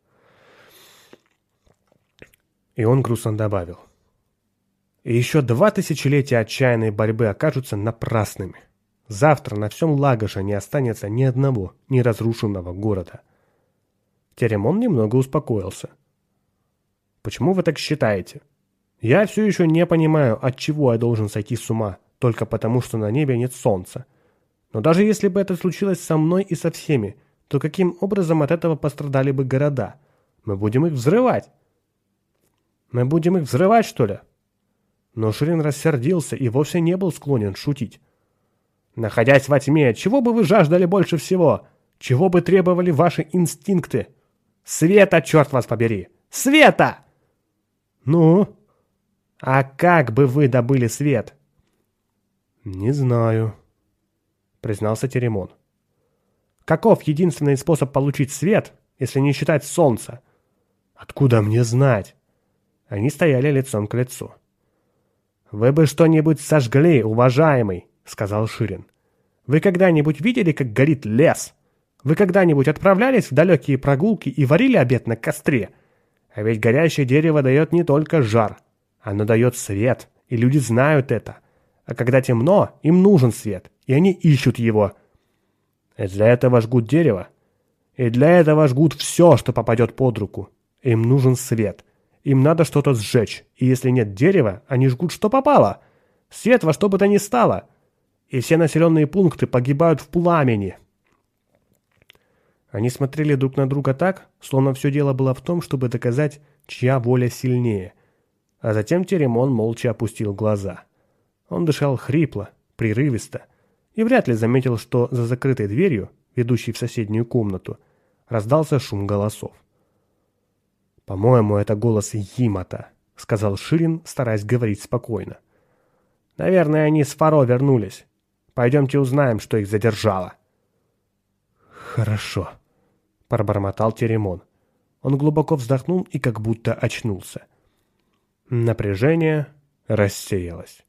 S1: добавил. И еще 2 тысячелетия отчаянной борьбы окажутся напрасными. Завтра на всем Лагоше не останется ни одного неразрушенного города. Теремон немного успокоился. Почему вы так считаете? Я все еще не понимаю, от чего я должен сойти с ума, только потому, что на небе нет солнца. Но даже если бы это случилось со мной и со всеми, то каким образом от этого пострадали бы города? Мы будем их взрывать. Мы будем их взрывать, что ли? Но Ширин рассердился и вовсе не был склонен шутить. Находясь во тьме, чего бы вы жаждали больше всего? Чего бы требовали ваши инстинкты? Света, черт вас побери! Света! Ну? А как бы вы добыли свет? Не знаю, признался Теремон. Каков единственный способ получить свет, если не считать солнца? Откуда мне знать? Они стояли лицом к лицу. Вы бы что-нибудь сожгли, уважаемый, сказал Ширин. Вы когда-нибудь видели, как горит лес? Вы когда-нибудь отправлялись в далекие прогулки и варили обед на костре? А ведь горящее дерево дает не только жар. Оно дает свет, и люди знают это. А когда темно, им нужен свет, и они ищут его. И для этого жгут дерево. И для этого жгут все, что попадет под руку. Им нужен свет. Им надо что-то сжечь, и если нет дерева, они жгут что попало. Свет во что бы то ни стало. И все населенные пункты погибают в пламени. Они смотрели друг на друга так, словно все дело было в том, чтобы доказать, чья воля сильнее. А затем Теремон молча опустил глаза. Он дышал хрипло, прерывисто, и вряд ли заметил, что за закрытой дверью, ведущей в соседнюю комнату, раздался шум голосов. «По-моему, это голос Йимата», — сказал Ширин, стараясь говорить спокойно. «Наверное, они с Фаро вернулись. Пойдемте узнаем, что их задержало». «Хорошо», — пробормотал Теремон. Он глубоко вздохнул и как будто очнулся. Напряжение рассеялось.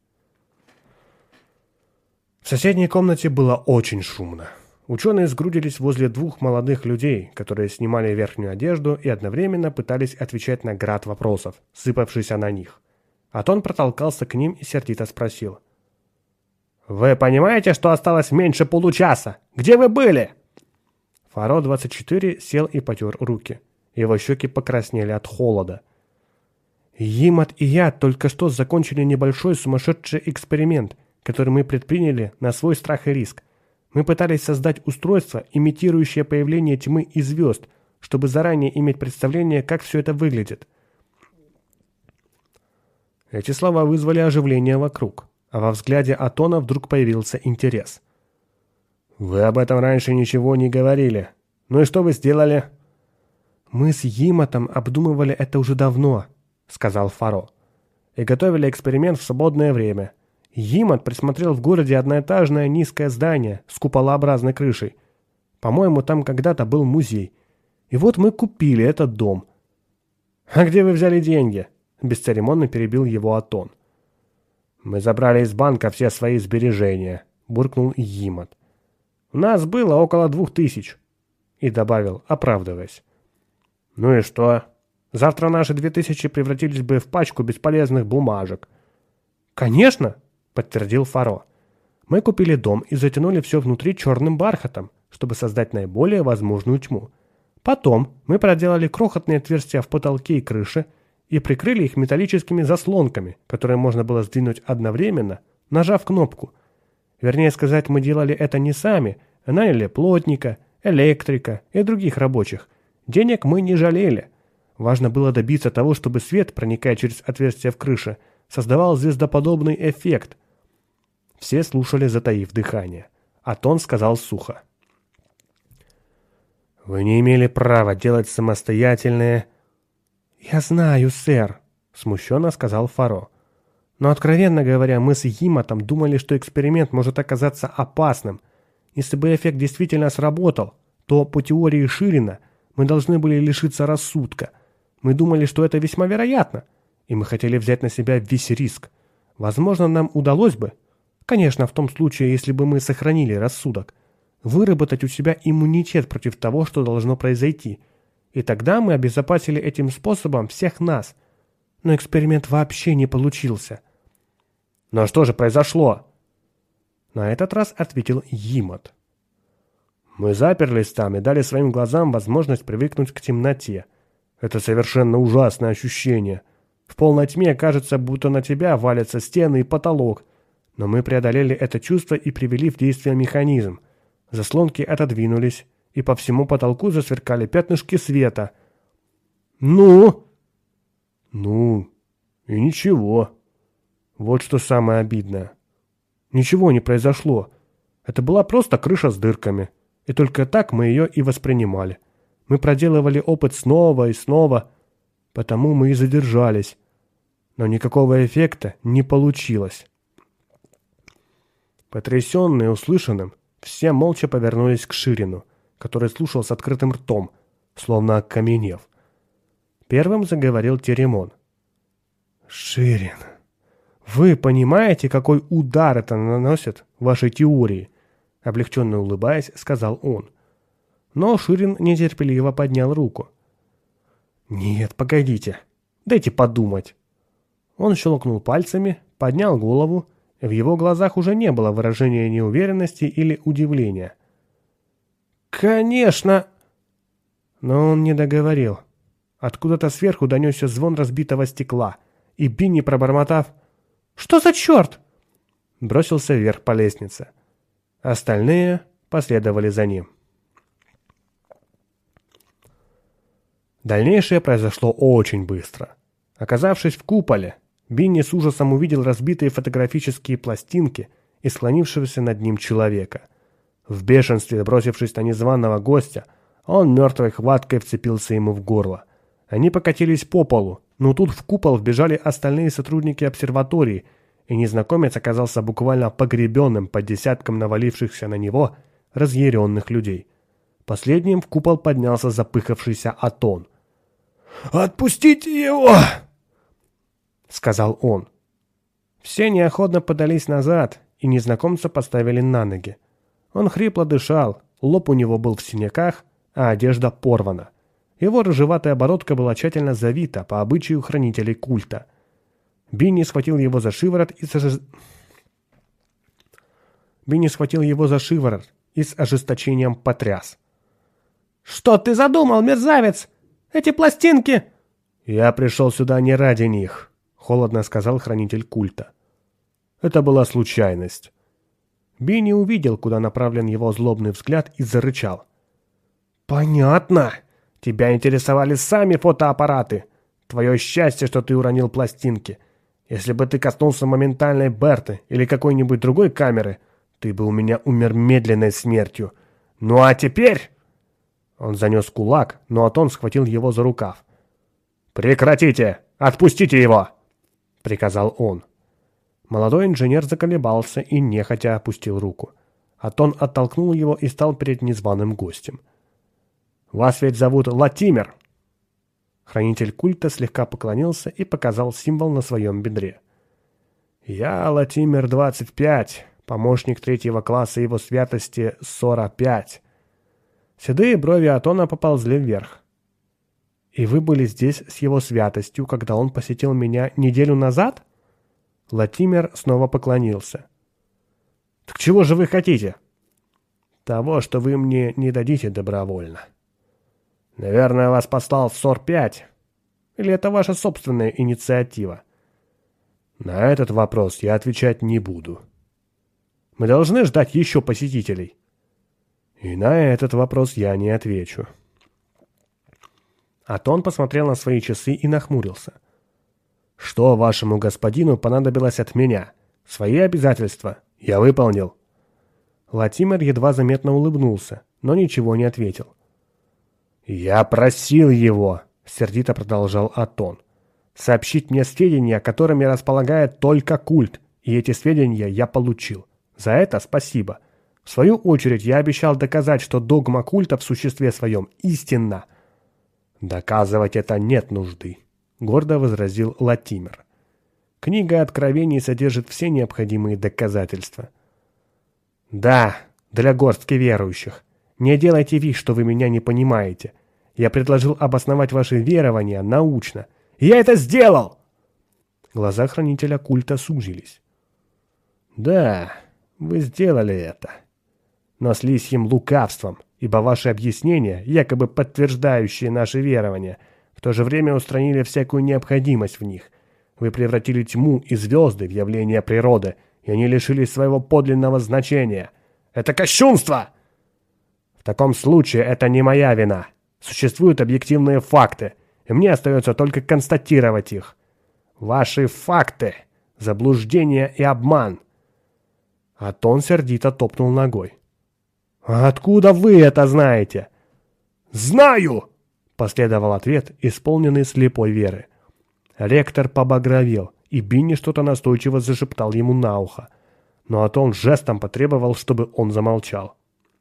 S1: В соседней комнате было очень шумно. Ученые сгрудились возле 2 молодых людей, которые снимали верхнюю одежду и одновременно пытались отвечать на град вопросов, сыпавшийся на них. Атон протолкался к ним и сердито спросил. «Вы понимаете, что осталось меньше получаса? Где вы были?» Фаро-24 сел и потер руки. Его щеки покраснели от холода. «Йимат и я только что закончили небольшой сумасшедший эксперимент, который мы предприняли на свой страх и риск. Мы пытались создать устройство, имитирующее появление тьмы и звезд, чтобы заранее иметь представление, как все это выглядит». Эти слова вызвали оживление вокруг, а во взгляде Атона вдруг появился интерес. «Вы об этом раньше ничего не говорили. Ну и что вы сделали?» «Мы с Йиматом обдумывали это уже давно», — сказал Фаро, «и готовили эксперимент в свободное время. Йимат присмотрел в городе одноэтажное низкое здание с куполообразной крышей. По-моему, там когда-то был музей. И вот мы купили этот дом». «А где вы взяли деньги?» — бесцеремонно перебил его Атон. «Мы забрали из банка все свои сбережения», — буркнул Йимат. «У нас было около 2000. И добавил, оправдываясь. «Ну и что? Завтра наши 2000 превратились бы в пачку бесполезных бумажек». «Конечно!» — подтвердил Фаро. «Мы купили дом и затянули все внутри черным бархатом, чтобы создать наиболее возможную тьму. Потом мы проделали крохотные отверстия в потолке и крыше и прикрыли их металлическими заслонками, которые можно было сдвинуть одновременно, нажав кнопку. Вернее сказать, мы делали это не сами, а наняли плотника, электрика и других рабочих. Денег мы не жалели. Важно было добиться того, чтобы свет, проникая через отверстие в крыше, создавал звездоподобный эффект. Все слушали, затаив дыхание. Атон сказал сухо: «Вы не имели права делать самостоятельные...» «Я знаю, сэр», — смущенно сказал Фаро. «Но, откровенно говоря, мы с Йимотом думали, что эксперимент может оказаться опасным. Если бы эффект действительно сработал, то, по теории Ширина, мы должны были лишиться рассудка. Мы думали, что это весьма вероятно, и мы хотели взять на себя весь риск. Возможно, нам удалось бы, конечно, в том случае, если бы мы сохранили рассудок, выработать у себя иммунитет против того, что должно произойти. И тогда мы обезопасили этим способом всех нас. Но эксперимент вообще не получился». «Но что же произошло?» На этот раз ответил Йимот. «Мы заперлись там и дали своим глазам возможность привыкнуть к темноте. Это совершенно ужасное ощущение. В полной тьме кажется, будто на тебя валятся стены и потолок. Но мы преодолели это чувство и привели в действие механизм. Заслонки отодвинулись, и по всему потолку засверкали пятнышки света». «Ну?» «Ну, и ничего. Вот что самое обидное. Ничего не произошло. Это была просто крыша с дырками. И только так мы ее и воспринимали. Мы проделывали опыт снова и снова, потому мы и задержались. Но никакого эффекта не получилось». Потрясенные услышанным, все молча повернулись к Ширину, который слушал с открытым ртом, словно окаменев. Первым заговорил Теремон. «Ширин, вы понимаете, какой удар это наносит вашей теории?» Облегченно улыбаясь, сказал он. Но Ширин нетерпеливо поднял руку. «Нет, погодите, дайте подумать». Он щелкнул пальцами, поднял голову, и в его глазах уже не было выражения неуверенности или удивления. «Конечно!» Но он не договорил. Откуда-то сверху донесся звон разбитого стекла, и Бинни, пробормотав «Что за черт?», бросился вверх по лестнице. Остальные последовали за ним. Дальнейшее произошло очень быстро. Оказавшись в куполе, Бинни с ужасом увидел разбитые фотографические пластинки и склонившегося над ним человека. В бешенстве, бросившись на незваного гостя, он мертвой хваткой вцепился ему в горло. Они покатились по полу, но тут в купол вбежали остальные сотрудники обсерватории, и незнакомец оказался буквально погребенным под десятком навалившихся на него разъяренных людей. Последним в купол поднялся запыхавшийся Атон. «Отпустите его!» — сказал он. Все неохотно подались назад, и незнакомца поставили на ноги. Он хрипло дышал, лоб у него был в синяках, а одежда порвана. Его рыжеватая бородка была тщательно завита по обычаю хранителей культа. Бинни схватил его за шиворот и с ожесточением потряс. «Что ты задумал, мерзавец? Эти пластинки...» «Я пришел сюда не ради них», — холодно сказал хранитель культа. «Это была случайность». Бинни увидел, куда направлен его злобный взгляд, и зарычал. «Понятно. Тебя интересовали сами фотоаппараты. Твое счастье, что ты уронил пластинки. Если бы ты коснулся моментальной Берты или какой-нибудь другой камеры, ты бы у меня умер медленной смертью. Ну а теперь...» Он занес кулак, но Атон схватил его за рукав. «Прекратите! Отпустите его!» — приказал он. Молодой инженер заколебался и нехотя опустил руку. Атон оттолкнул его и стал перед незваным гостем. «Вас ведь зовут Латимер!» Хранитель культа слегка поклонился и показал символ на своем бедре. «Я Латимер 25, помощник 3-го класса его святости Сора-5». Седые брови Атона поползли вверх. «И вы были здесь с его святостью, когда он посетил меня неделю назад?» Латимер снова поклонился. «Так чего же вы хотите?» Того, что вы мне не дадите добровольно. Наверное, вас послал СОР-5. Или это ваша собственная инициатива? На этот вопрос я отвечать не буду. Мы должны ждать еще посетителей. И на этот вопрос я не отвечу. Атон посмотрел на свои часы и нахмурился. Что вашему господину понадобилось от меня? Свои обязательства я выполнил. Латимер едва заметно улыбнулся, но ничего не ответил. «Я просил его», — сердито продолжал Атон, «сообщить мне сведения, которыми располагает только культ, и эти сведения я получил. За это спасибо. В свою очередь я обещал доказать, что догма культа в существе своем истинна». «Доказывать это нет нужды», — гордо возразил Латимер. «Книга Откровений содержит все необходимые доказательства». «Да, для горстки верующих. Не делайте вид, что вы меня не понимаете. Я предложил обосновать ваши верования научно. И я это сделал!» Глаза хранителя культа сузились. «Да, вы сделали это. Но с лисьим лукавством, ибо ваши объяснения, якобы подтверждающие наши верования, в то же время устранили всякую необходимость в них. Вы превратили тьму и звезды в явление природы, и они лишились своего подлинного значения. Это кощунство! В таком случае это не моя вина. Существуют объективные факты, и мне остается только констатировать их. Ваши факты — заблуждение и обман. Атон сердито топнул ногой. «А откуда вы это знаете?» «Знаю!» — последовал ответ, исполненный слепой веры. Ректор побагровел, и Бинни что-то настойчиво зашептал ему на ухо. Но Атон жестом потребовал, чтобы он замолчал.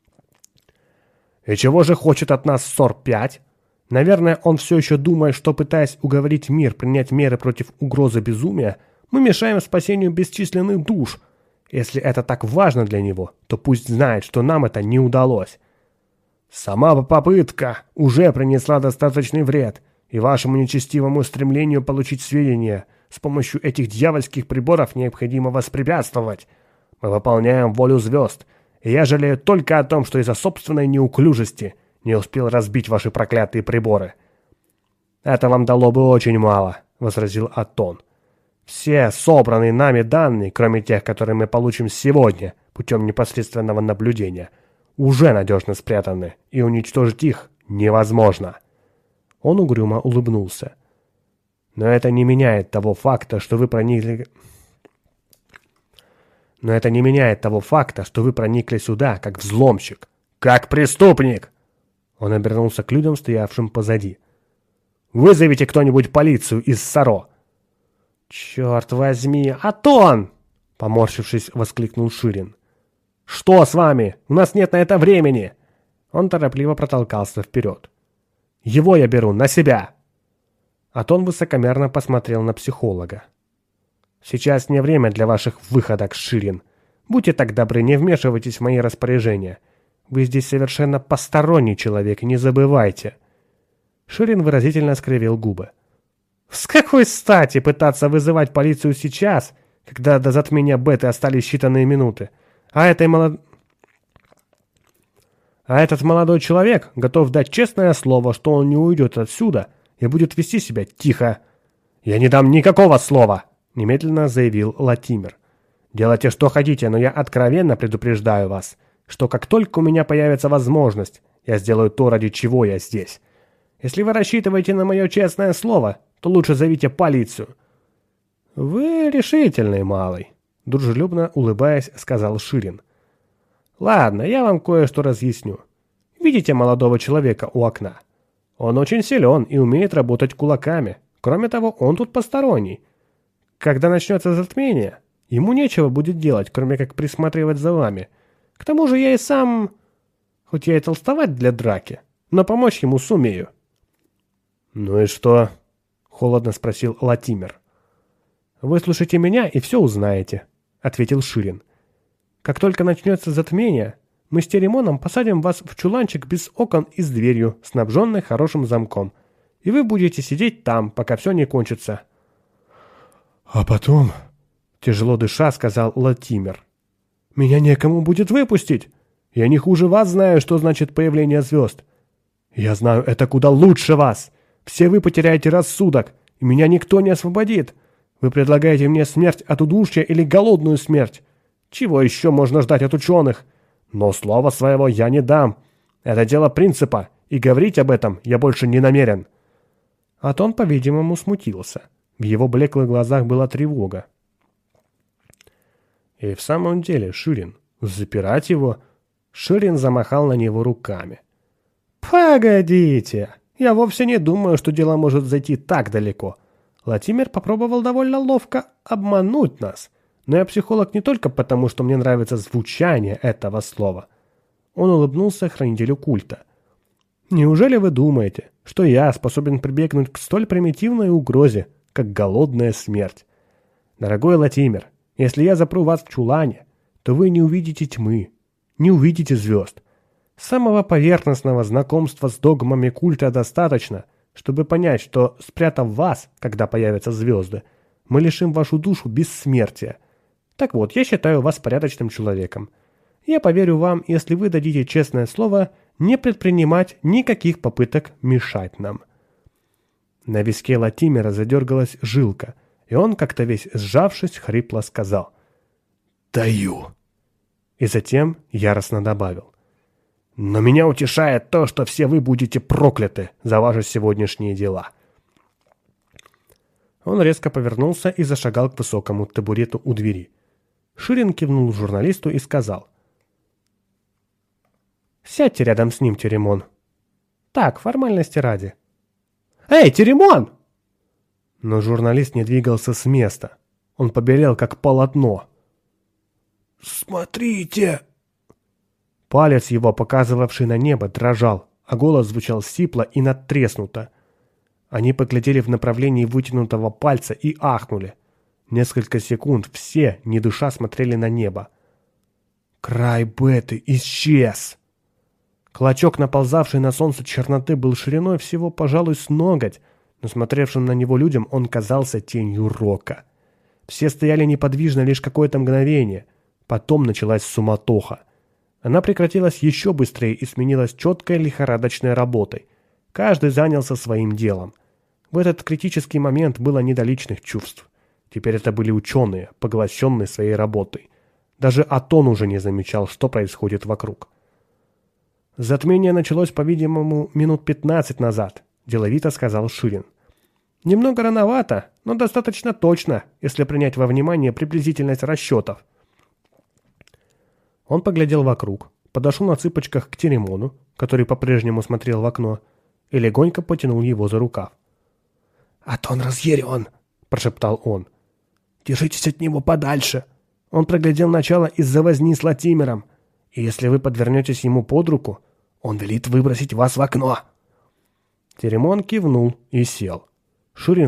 S1: «И чего же хочет от нас СОР-5? Наверное, он все еще думает, что, пытаясь уговорить мир принять меры против угрозы безумия, мы мешаем спасению бесчисленных душ. Если это так важно для него, то пусть знает, что нам это не удалось. Сама попытка уже принесла достаточный вред, и вашему нечестивому стремлению получить сведения с помощью этих дьявольских приборов необходимо воспрепятствовать. Мы выполняем волю звезд, и я жалею только о том, что из-за собственной неуклюжести не успел разбить ваши проклятые приборы». «Это вам дало бы очень мало», — возразил Атон. «Все собранные нами данные, кроме тех, которые мы получим сегодня путем непосредственного наблюдения, уже надежно спрятаны, и уничтожить их невозможно». Он угрюмо улыбнулся. «Но это не меняет того факта, что вы проникли сюда, как взломщик, как преступник!» Он обернулся к людям, стоявшим позади. «Вызовите кто-нибудь полицию из САРО!» «Черт возьми, Атон!» — поморщившись, воскликнул Ширин. «Что с вами? У нас нет на это времени!» Он торопливо протолкался вперед. «Его я беру на себя!» Атон высокомерно посмотрел на психолога. «Сейчас не время для ваших выходок, Ширин. Будьте так добры, не вмешивайтесь в мои распоряжения. Вы здесь совершенно посторонний человек, не забывайте». Ширин выразительно скривил губы. «С какой стати пытаться вызывать полицию сейчас, когда до затмения Беты остались считанные минуты? А этот молодой человек готов дать честное слово, что он не уйдет отсюда и будет вести себя тихо». «Я не дам никакого слова!» — немедленно заявил Латимер. «Делайте, что хотите, но я откровенно предупреждаю вас, что как только у меня появится возможность, я сделаю то, ради чего я здесь. Если вы рассчитываете на мое честное слово, то лучше зовите полицию». «Вы решительный малый», — дружелюбно улыбаясь, сказал Ширин. «Ладно, я вам кое-что разъясню. Видите молодого человека у окна? Он очень силен и умеет работать кулаками. Кроме того, он тут посторонний. Когда начнется затмение, ему нечего будет делать, кроме как присматривать за вами. К тому же я и сам, хоть я и толстоват для драки, но помочь ему сумею». «Ну и что?» — холодно спросил Латимер. «Выслушайте меня и все узнаете», — ответил Ширин. «Как только начнется затмение, мы с Теремоном посадим вас в чуланчик без окон и с дверью, снабженной хорошим замком, и вы будете сидеть там, пока все не кончится». «А потом...» — тяжело дыша сказал Латимер. «Меня некому будет выпустить. Я не хуже вас знаю, что значит появление звезд. Я знаю это куда лучше вас. Все вы потеряете рассудок, и меня никто не освободит. Вы предлагаете мне смерть от удушья или голодную смерть. Чего еще можно ждать от ученых? Но слова своего я не дам. Это дело принципа, и говорить об этом я больше не намерен». Атон, по-видимому, смутился. В его блеклых глазах была тревога. И в самом деле, Ширин, запирать его... Ширин замахал на него руками. «Погодите! Я вовсе не думаю, что дело может зайти так далеко. Латимер попробовал довольно ловко обмануть нас. Но я психолог не только потому, что мне нравится звучание этого слова». Он улыбнулся хранителю культа. «Неужели вы думаете, что я способен прибегнуть к столь примитивной угрозе, как голодная смерть? Дорогой Латимер, если я запру вас в чулане, то вы не увидите тьмы, не увидите звезд. Самого поверхностного знакомства с догмами культа достаточно, чтобы понять, что, спрятав вас, когда появятся звезды, мы лишим вашу душу бессмертия. Так вот, я считаю вас порядочным человеком. Я поверю вам, если вы дадите честное слово не предпринимать никаких попыток мешать нам». На виске Латимера задергалась жилка, и он, как-то весь сжавшись, хрипло сказал: «Даю». И затем яростно добавил: «Но меня утешает то, что все вы будете прокляты за ваши сегодняшние дела». Он резко повернулся и зашагал к высокому табурету у двери. Ширин кивнул журналисту и сказал: «Сядьте рядом с ним, Теремон. Так, формальности ради». «Эй, Теремон!» Но журналист не двигался с места. Он побелел, как полотно. «Смотрите!» Палец его, показывавший на небо, дрожал, а голос звучал сипло и надтреснуто. Они поглядели в направлении вытянутого пальца и ахнули. Несколько секунд все, не дыша, смотрели на небо. Край Беты исчез! Клочок, наползавший на солнце черноты, был шириной всего, пожалуй, с ноготь, но смотревшим на него людям он казался тенью рока. Все стояли неподвижно лишь какое-то мгновение. Потом началась суматоха. Она прекратилась еще быстрее и сменилась четкой лихорадочной работой. Каждый занялся своим делом. В этот критический момент было не до личных чувств. Теперь это были ученые, поглощенные своей работой. Даже Атон уже не замечал, что происходит вокруг. «Затмение началось, по-видимому, минут 15 назад», – деловито сказал Ширин. «Немного рановато, но достаточно точно, если принять во внимание приблизительность расчетов». Он поглядел вокруг, подошел на цыпочках к Теремону, который по-прежнему смотрел в окно, и легонько потянул его за рукав. «Атон разъярен», – прошептал он. «Держитесь от него подальше. Он проглядел начало из-за возни с Латимером, и если вы подвернетесь ему под руку, он велит выбросить вас в окно». Теремон кивнул и сел. Ширин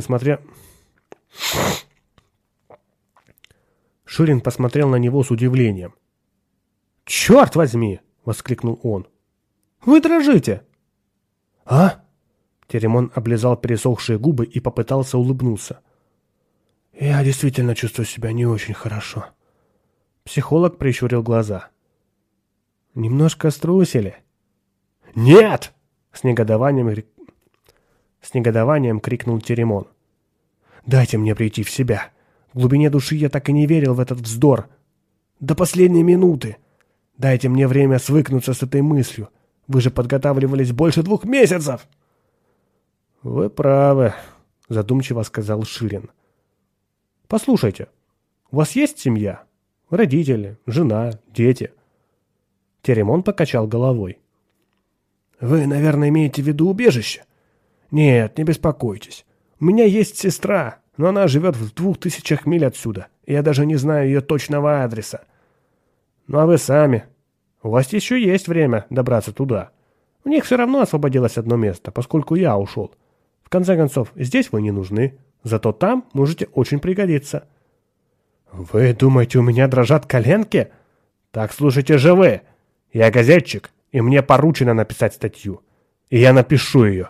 S1: посмотрел на него с удивлением. «Черт возьми!» — воскликнул он. «Вы дрожите!» «А?» Теремон облизал пересохшие губы и попытался улыбнуться. «Я действительно чувствую себя не очень хорошо». Психолог прищурил глаза. «Немножко струсили?» «Нет!» — с негодованием крикнул Теремон. «Дайте мне прийти в себя. В глубине души я так и не верил в этот вздор. До последней минуты. Дайте мне время свыкнуться с этой мыслью. Вы же подготавливались больше 2 месяцев!» «Вы правы», — задумчиво сказал Ширин. «Послушайте, у вас есть семья? Родители, жена, дети?» Теремон покачал головой. «Вы, наверное, имеете в виду убежище? Нет, не беспокойтесь. У меня есть сестра, но она живет в 2000 миль отсюда, и я даже не знаю ее точного адреса. Ну а вы сами? У вас еще есть время добраться туда. У них все равно освободилось одно место, поскольку я ушел. В конце концов, здесь вы не нужны, зато там можете очень пригодиться». «Вы думаете, у меня дрожат коленки? Так слушайте же вы. Я газетчик, и мне поручено написать статью. И я напишу ее».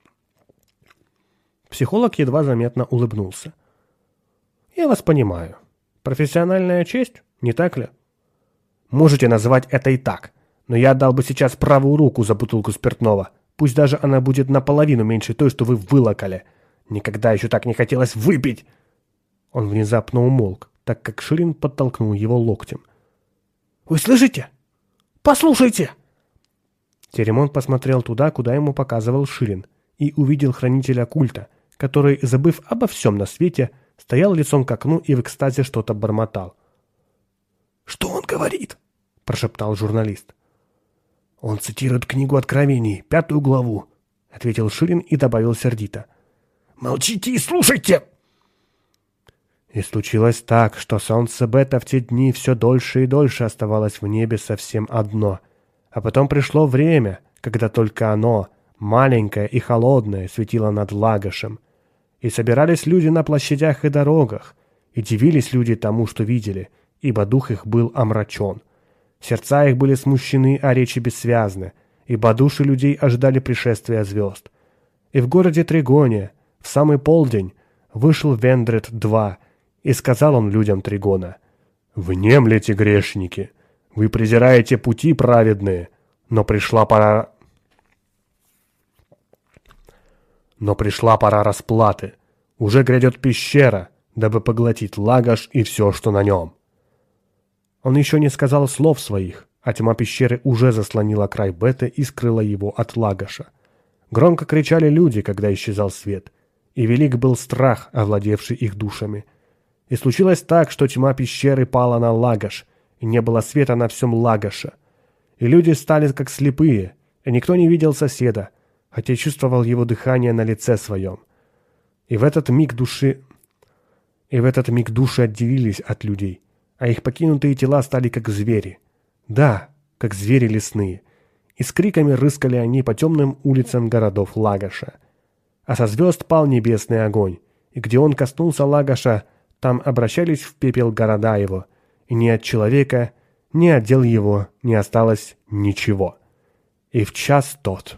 S1: Психолог едва заметно улыбнулся. «Я вас понимаю. Профессиональная честь, не так ли?» «Можете называть это и так. Но я отдал бы сейчас правую руку за бутылку спиртного. Пусть даже она будет наполовину меньше той, что вы вылокали. Никогда еще так не хотелось выпить!» Он внезапно умолк, так как Ширин подтолкнул его локтем. «Вы слышите? Послушайте!» Теремон посмотрел туда, куда ему показывал Ширин, и увидел хранителя культа, который, забыв обо всем на свете, стоял лицом к окну и в экстазе что-то бормотал. «Что он говорит?» – прошептал журналист. «Он цитирует книгу Откровений, 5 главу», — ответил Ширин и добавил сердито. «Молчите и слушайте!» И случилось так, что солнце Бета в те дни все дольше и дольше оставалось в небе совсем одно. А потом пришло время, когда только оно, маленькое и холодное, светило над Лагошем. И собирались люди на площадях и дорогах, и дивились люди тому, что видели, ибо дух их был омрачен. Сердца их были смущены, а речи бессвязны, ибо души людей ожидали пришествия звезд. И в городе Тригоне, в самый полдень, вышел Вендред-2, и сказал он людям Тригона: «Внемлите, грешники, вы презираете пути праведные, но пришла пора расплаты. Уже грядет пещера, дабы поглотить Лагош и все, что на нем». Он еще не сказал слов своих, а тьма пещеры уже заслонила край Беты и скрыла его от Лагоша. Громко кричали люди, когда исчезал свет, и велик был страх, овладевший их душами. И случилось так, что тьма пещеры пала на Лагош, и не было света на всем Лагоше. И люди стали как слепые, и никто не видел соседа, хотя чувствовал его дыхание на лице своем. И в этот миг души отделились от людей, а их покинутые тела стали как звери. Да, как звери лесные. И с криками рыскали они по темным улицам городов Лагоша. А со звезд пал небесный огонь, и где он коснулся Лагоша, там обращались в пепел города его, и ни от человека, ни от дел его не осталось ничего. И в час тот.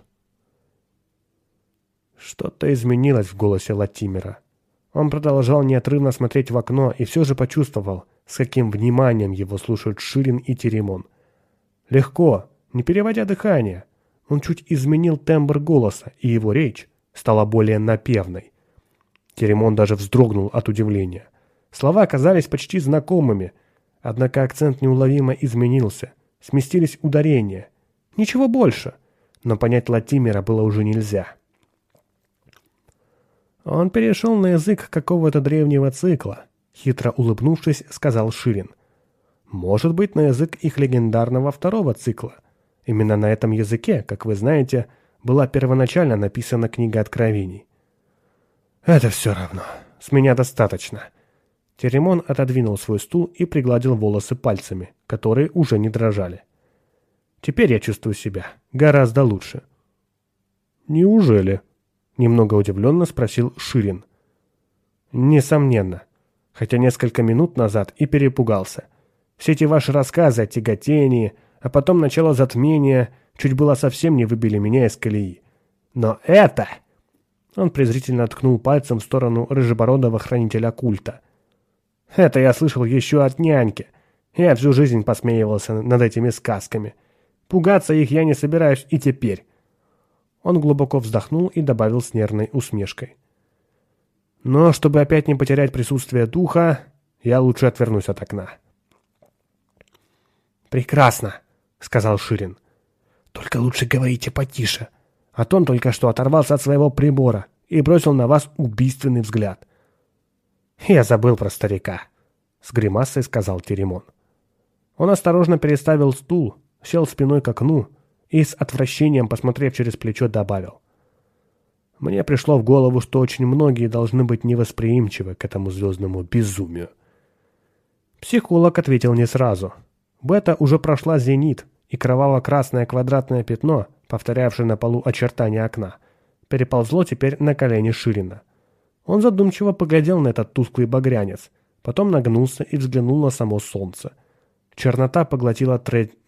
S1: Что-то изменилось в голосе Латимера. Он продолжал неотрывно смотреть в окно и все же почувствовал, с каким вниманием его слушают Ширин и Теремон. Легко, не переводя дыхание, он чуть изменил тембр голоса, и его речь стала более напевной. Теремон даже вздрогнул от удивления. Слова оказались почти знакомыми, однако акцент неуловимо изменился, сместились ударения. Ничего больше, но понять Латимера было уже нельзя. Он перешел на язык какого-то древнего цикла, хитро улыбнувшись, сказал Ширин. Может быть, на язык их легендарного второго цикла. Именно на этом языке, как вы знаете, была первоначально написана книга Откровений. Это все равно. С меня достаточно. Теремон отодвинул свой стул и пригладил волосы пальцами, которые уже не дрожали. Теперь я чувствую себя гораздо лучше. Неужели? Немного удивленно спросил Ширин. Несомненно. Хотя несколько минут назад и перепугался. Все эти ваши рассказы о тяготении, а потом начало затмения чуть было совсем не выбили меня из колеи. Но это... Он презрительно ткнул пальцем в сторону рыжебородого хранителя культа. Это я слышал еще от няньки. Я всю жизнь посмеивался над этими сказками. Пугаться их я не собираюсь и теперь. Он глубоко вздохнул и добавил с нервной усмешкой. Но чтобы опять не потерять присутствие духа, я лучше отвернусь от окна. «Прекрасно», — сказал Ширин. «Только лучше говорите потише, а то он только что оторвался от своего прибора и бросил на вас убийственный взгляд». «Я забыл про старика», — с гримасой сказал Теремон. Он осторожно переставил стул, сел спиной к окну и с отвращением, посмотрев через плечо, добавил. «Мне пришло в голову, что очень многие должны быть невосприимчивы к этому звездному безумию». Психолог ответил не сразу. Бета уже прошла зенит, и кроваво-красное квадратное пятно, повторявшее на полу очертания окна, переползло теперь на колени Ширина. Он задумчиво поглядел на этот тусклый багрянец, потом нагнулся и взглянул на само солнце. Чернота поглотила треть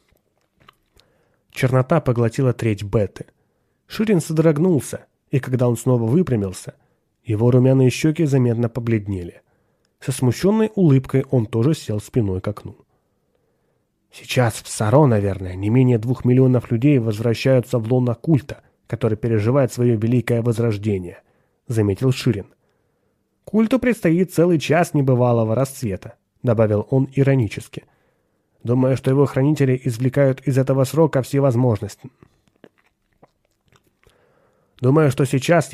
S1: Беты. Ширин содрогнулся, и когда он снова выпрямился, его румяные щеки заметно побледнели. Со смущенной улыбкой он тоже сел спиной к окну. Сейчас в Саро, наверное, не менее 2 миллионов людей возвращаются в лоно культа, который переживает свое великое возрождение, заметил Ширин. Культу предстоит целый час небывалого расцвета, добавил он иронически. Думаю, что его хранители извлекают из этого срока все возможности. Думаю, что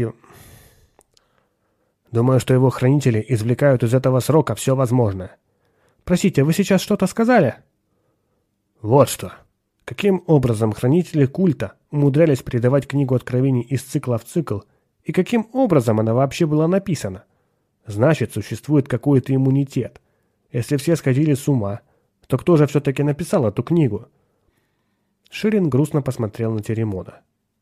S1: его хранители извлекают из этого срока все возможное. Простите, вы сейчас что-то сказали? Вот что. Каким образом хранители культа умудрялись передавать книгу Откровений из цикла в цикл, и каким образом она вообще была написана? Значит, существует какой-то иммунитет. Если все сходили с ума, то кто же все-таки написал эту книгу? Ширин грустно посмотрел на Теремона.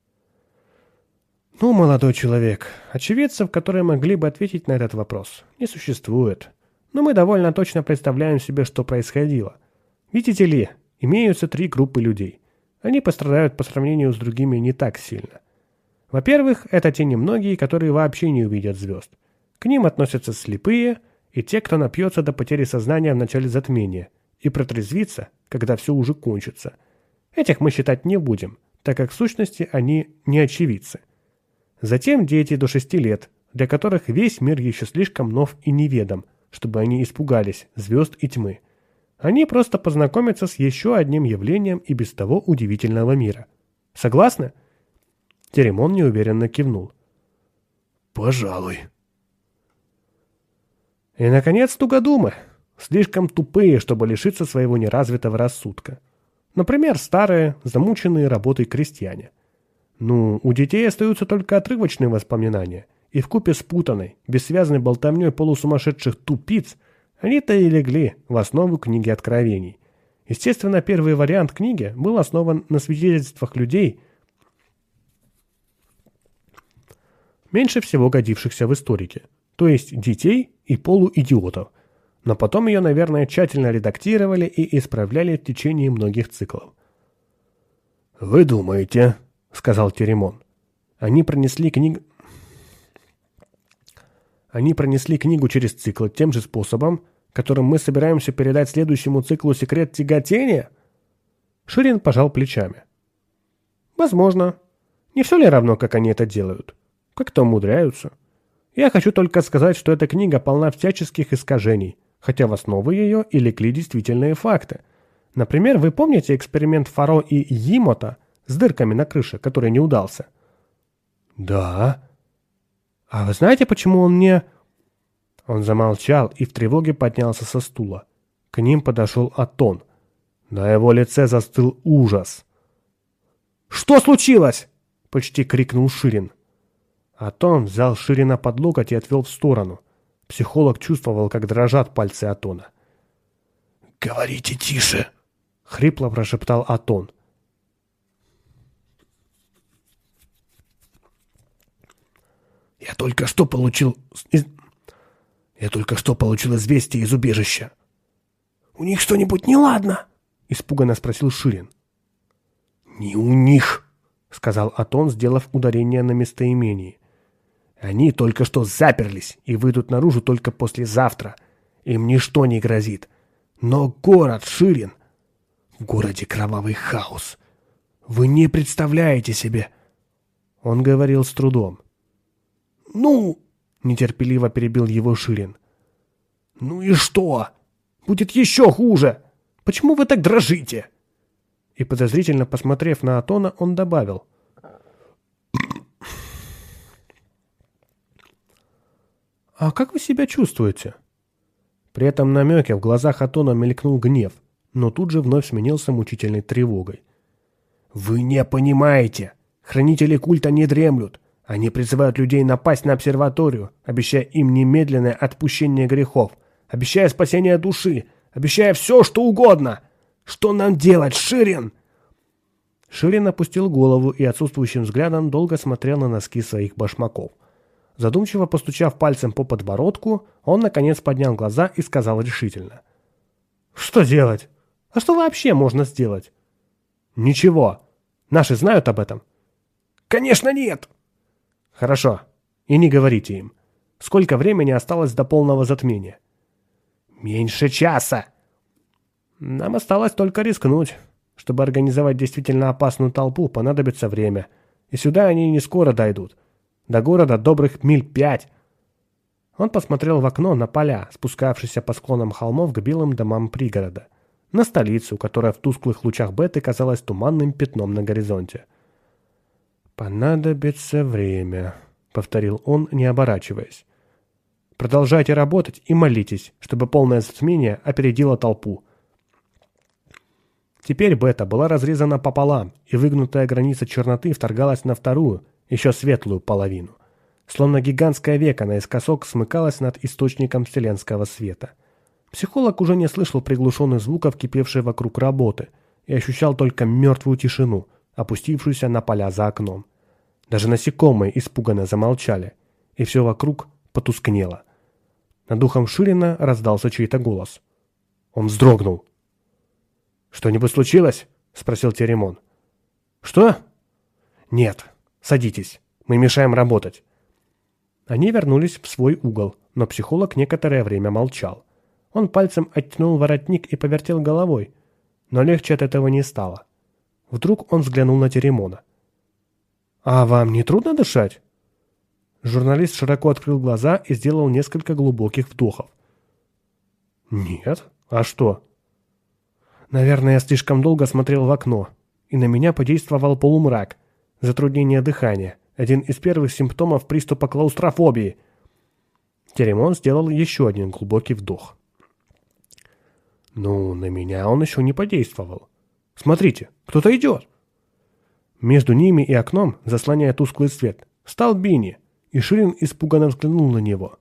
S1: Ну, молодой человек, очевидцев, которые могли бы ответить на этот вопрос, не существует. Но мы довольно точно представляем себе, что происходило. Видите ли, имеются 3 группы людей. Они пострадают по сравнению с другими не так сильно. Во-первых, это те немногие, которые вообще не увидят звезд. К ним относятся слепые и те, кто напьется до потери сознания в начале затмения и протрезвится, когда все уже кончится. Этих мы считать не будем, так как в сущности они не очевидцы. Затем дети до 6 лет, для которых весь мир еще слишком нов и неведом, чтобы они испугались звезд и тьмы. Они просто познакомятся с еще одним явлением и без того удивительного мира. Согласны? Теремон неуверенно кивнул. Пожалуй. И, наконец, тугодумы. Слишком тупые, чтобы лишиться своего неразвитого рассудка. Например, старые, замученные работой крестьяне. Ну, у детей остаются только отрывочные воспоминания, и вкупе с путанной, бессвязной болтовней полусумасшедших тупиц они-то и легли в основу книги Откровений. Естественно, первый вариант книги был основан на свидетельствах людей, меньше всего годившихся в историке, то есть детей и полуидиотов, но потом ее, наверное, тщательно редактировали и исправляли в течение многих циклов. «Вы думаете...» — сказал Теремон. Они пронесли книгу через цикл тем же способом, которым мы собираемся передать следующему циклу секрет тяготения? Ширин пожал плечами. Возможно. Не все ли равно, как они это делают? Как-то умудряются. Я хочу только сказать, что эта книга полна всяческих искажений, хотя в основу ее и легли действительные факты. Например, вы помните эксперимент Фаро и Йимота с дырками на крыше, который не удался? Да. А вы знаете, почему он не... Он замолчал и в тревоге поднялся со стула. К ним подошел Атон. На его лице застыл ужас. «Что случилось?» — почти крикнул Ширин. Атон взял Ширина под локоть и отвел в сторону. Психолог чувствовал, как дрожат пальцы Атона. «Говорите тише!» — хрипло прошептал Атон. Я только что получил известие из убежища. У них что-нибудь неладно? Испуганно спросил Ширин. Не у них, сказал Атон, сделав ударение на местоимении. Они только что заперлись и выйдут наружу только послезавтра. Им ничто не грозит. Но город, Ширин. В городе кровавый хаос. Вы не представляете себе. Он говорил с трудом. «Ну!» — нетерпеливо перебил его Ширин. «Ну и что? Будет еще хуже! Почему вы так дрожите?» И подозрительно посмотрев на Атона, он добавил. «А как вы себя чувствуете?» При этом намеке в глазах Атона мелькнул гнев, но тут же вновь сменился мучительной тревогой. «Вы не понимаете! Хранители культа не дремлют! Они призывают людей напасть на обсерваторию, обещая им немедленное отпущение грехов, обещая спасение души, обещая все, что угодно. Что нам делать, Ширин?» Ширин опустил голову и отсутствующим взглядом долго смотрел на носки своих башмаков. Задумчиво постучав пальцем по подбородку, он наконец поднял глаза и сказал решительно. «Что делать? А что вообще можно сделать?» «Ничего. Наши знают об этом?» «Конечно нет!» «Хорошо. И не говорите им. Сколько времени осталось до полного затмения?» «Меньше часа». Нам осталось только рискнуть. Чтобы организовать действительно опасную толпу, понадобится время. И сюда они не скоро дойдут. До города добрых миль 5. Он посмотрел в окно на поля, спускавшиеся по склонам холмов к белым домам пригорода. На столицу, которая в тусклых лучах беты казалась туманным пятном на горизонте. «Понадобится время», — повторил он, не оборачиваясь. «Продолжайте работать и молитесь, чтобы полное затмение опередило толпу». Теперь бета была разрезана пополам, и выгнутая граница черноты вторгалась на вторую, еще светлую половину. Словно гигантское веко наискосок смыкалось над источником вселенского света. Психолог уже не слышал приглушенных звуков, кипевшей вокруг работы, и ощущал только мертвую тишину, опустившуюся на поля за окном. Даже насекомые испуганно замолчали, и все вокруг потускнело. Над ухом Ширина раздался чей-то голос. Он вздрогнул. «Что-нибудь случилось?» — спросил Теремон. «Что?» «Нет. Садитесь. Мы мешаем работать». Они вернулись в свой угол, но психолог некоторое время молчал. Он пальцем оттянул воротник и повертел головой, но легче от этого не стало. Вдруг он взглянул на Теремона. «А вам не трудно дышать?» Журналист широко открыл глаза и сделал несколько глубоких вдохов. «Нет. А что?» «Наверное, я слишком долго смотрел в окно, и на меня подействовал полумрак, затруднение дыхания, один из первых симптомов приступа клаустрофобии». Теремон сделал еще один глубокий вдох. «Ну, на меня он еще не подействовал. Смотрите, кто-то идет!» Между ними и окном, заслоняя тусклый свет, встал Бинни, и Ширин испуганно взглянул на него.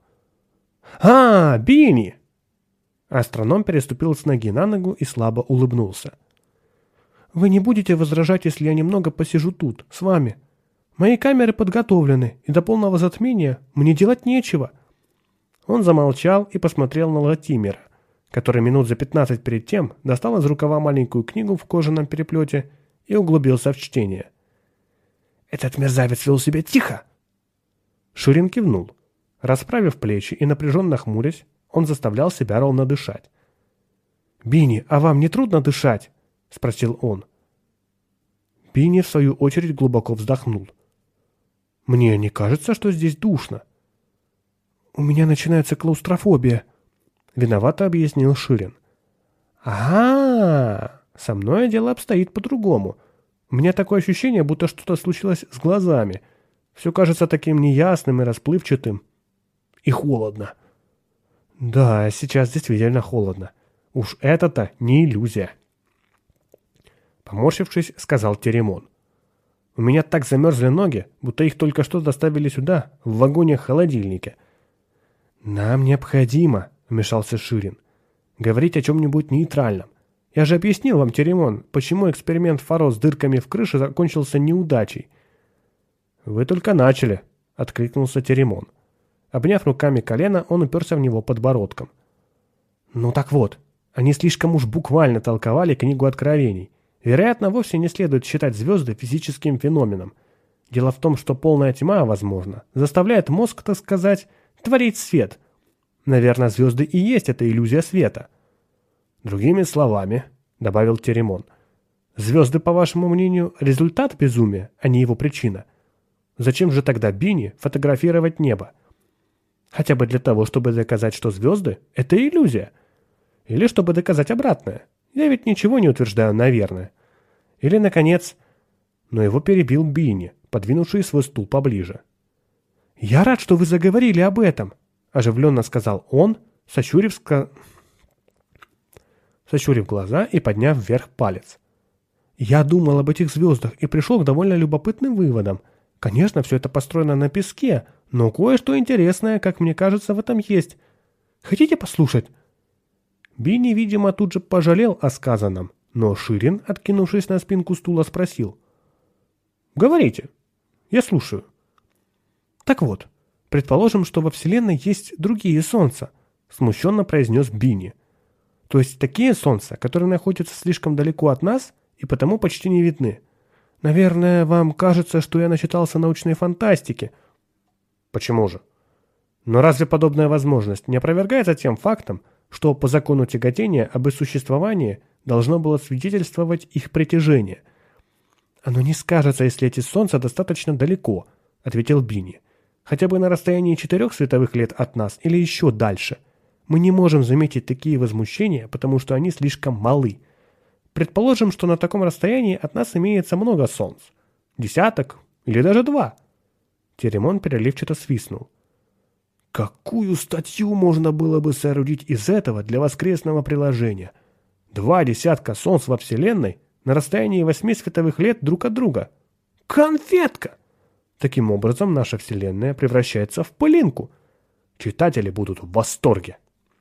S1: «А, Бинни!» Астроном переступил с ноги на ногу и слабо улыбнулся. «Вы не будете возражать, если я немного посижу тут, с вами? Мои камеры подготовлены, и до полного затмения мне делать нечего». Он замолчал и посмотрел на Латимера, который минут за 15 перед тем достал из рукава маленькую книгу в кожаном переплете и углубился в чтение. «Этот мерзавец вел себя тихо!» Ширин кивнул. Расправив плечи и напряженно хмурясь, он заставлял себя ровно дышать. «Бинни, а вам не трудно дышать?» — спросил он. Бинни, в свою очередь, глубоко вздохнул. «Мне не кажется, что здесь душно». «У меня начинается клаустрофобия», — виновато объяснил Ширин. «Ага, со мной дело обстоит по-другому. У меня такое ощущение, будто что-то случилось с глазами. Все кажется таким неясным и расплывчатым. И холодно». «Да, сейчас действительно холодно. Уж это-то не иллюзия». Поморщившись, сказал Теремон. «У меня так замерзли ноги, будто их только что доставили сюда, в вагоне-холодильнике». «Нам необходимо», — вмешался Ширин, — «говорить о чем-нибудь нейтральном. Я же объяснил вам, Теремон, почему эксперимент Фаро с дырками в крыше закончился неудачей». «Вы только начали», — откликнулся Теремон. Обняв руками колено, он уперся в него подбородком. «Ну так вот, они слишком уж буквально толковали книгу Откровений. Вероятно, вовсе не следует считать звезды физическим феноменом. Дело в том, что полная тьма, возможно, заставляет мозг, так сказать, творить свет. Наверное, звезды и есть эта иллюзия света». «Другими словами», — добавил Теремон, — «звезды, по вашему мнению, результат безумия, а не его причина. Зачем же тогда Бинни фотографировать небо? Хотя бы для того, чтобы доказать, что звезды — это иллюзия. Или чтобы доказать обратное. Я ведь ничего не утверждаю, наверное. Или, наконец...» Но его перебил Бинни, подвинувший свой стул поближе. «Я рад, что вы заговорили об этом», — оживленно сказал он, сощурив глаза и подняв вверх палец. «Я думал об этих звездах и пришел к довольно любопытным выводам. Конечно, все это построено на песке, но кое-что интересное, как мне кажется, в этом есть. Хотите послушать?» Бинни, видимо, тут же пожалел о сказанном, но Ширин, откинувшись на спинку стула, спросил. «Говорите. Я слушаю». «Так вот, предположим, что во Вселенной есть другие солнца», — смущенно произнес Бинни. «То есть такие солнца, которые находятся слишком далеко от нас и потому почти не видны. Наверное, вам кажется, что я начитался научной фантастики». «Почему же? Но разве подобная возможность не опровергается тем фактом, что по закону тяготения об их существовании должно было свидетельствовать их притяжение. «Оно не скажется, если эти солнца достаточно далеко», — ответил Бинни. «Хотя бы на расстоянии 4 световых лет от нас или еще дальше. Мы не можем заметить такие возмущения, потому что они слишком малы. Предположим, что на таком расстоянии от нас имеется много солнц. 10 или даже 2». Теремон переливчато свистнул. «Какую статью можно было бы соорудить из этого для воскресного приложения? 2 десятка солнц во Вселенной на расстоянии 8 световых лет друг от друга. Конфетка! Таким образом, наша Вселенная превращается в пылинку. Читатели будут в восторге».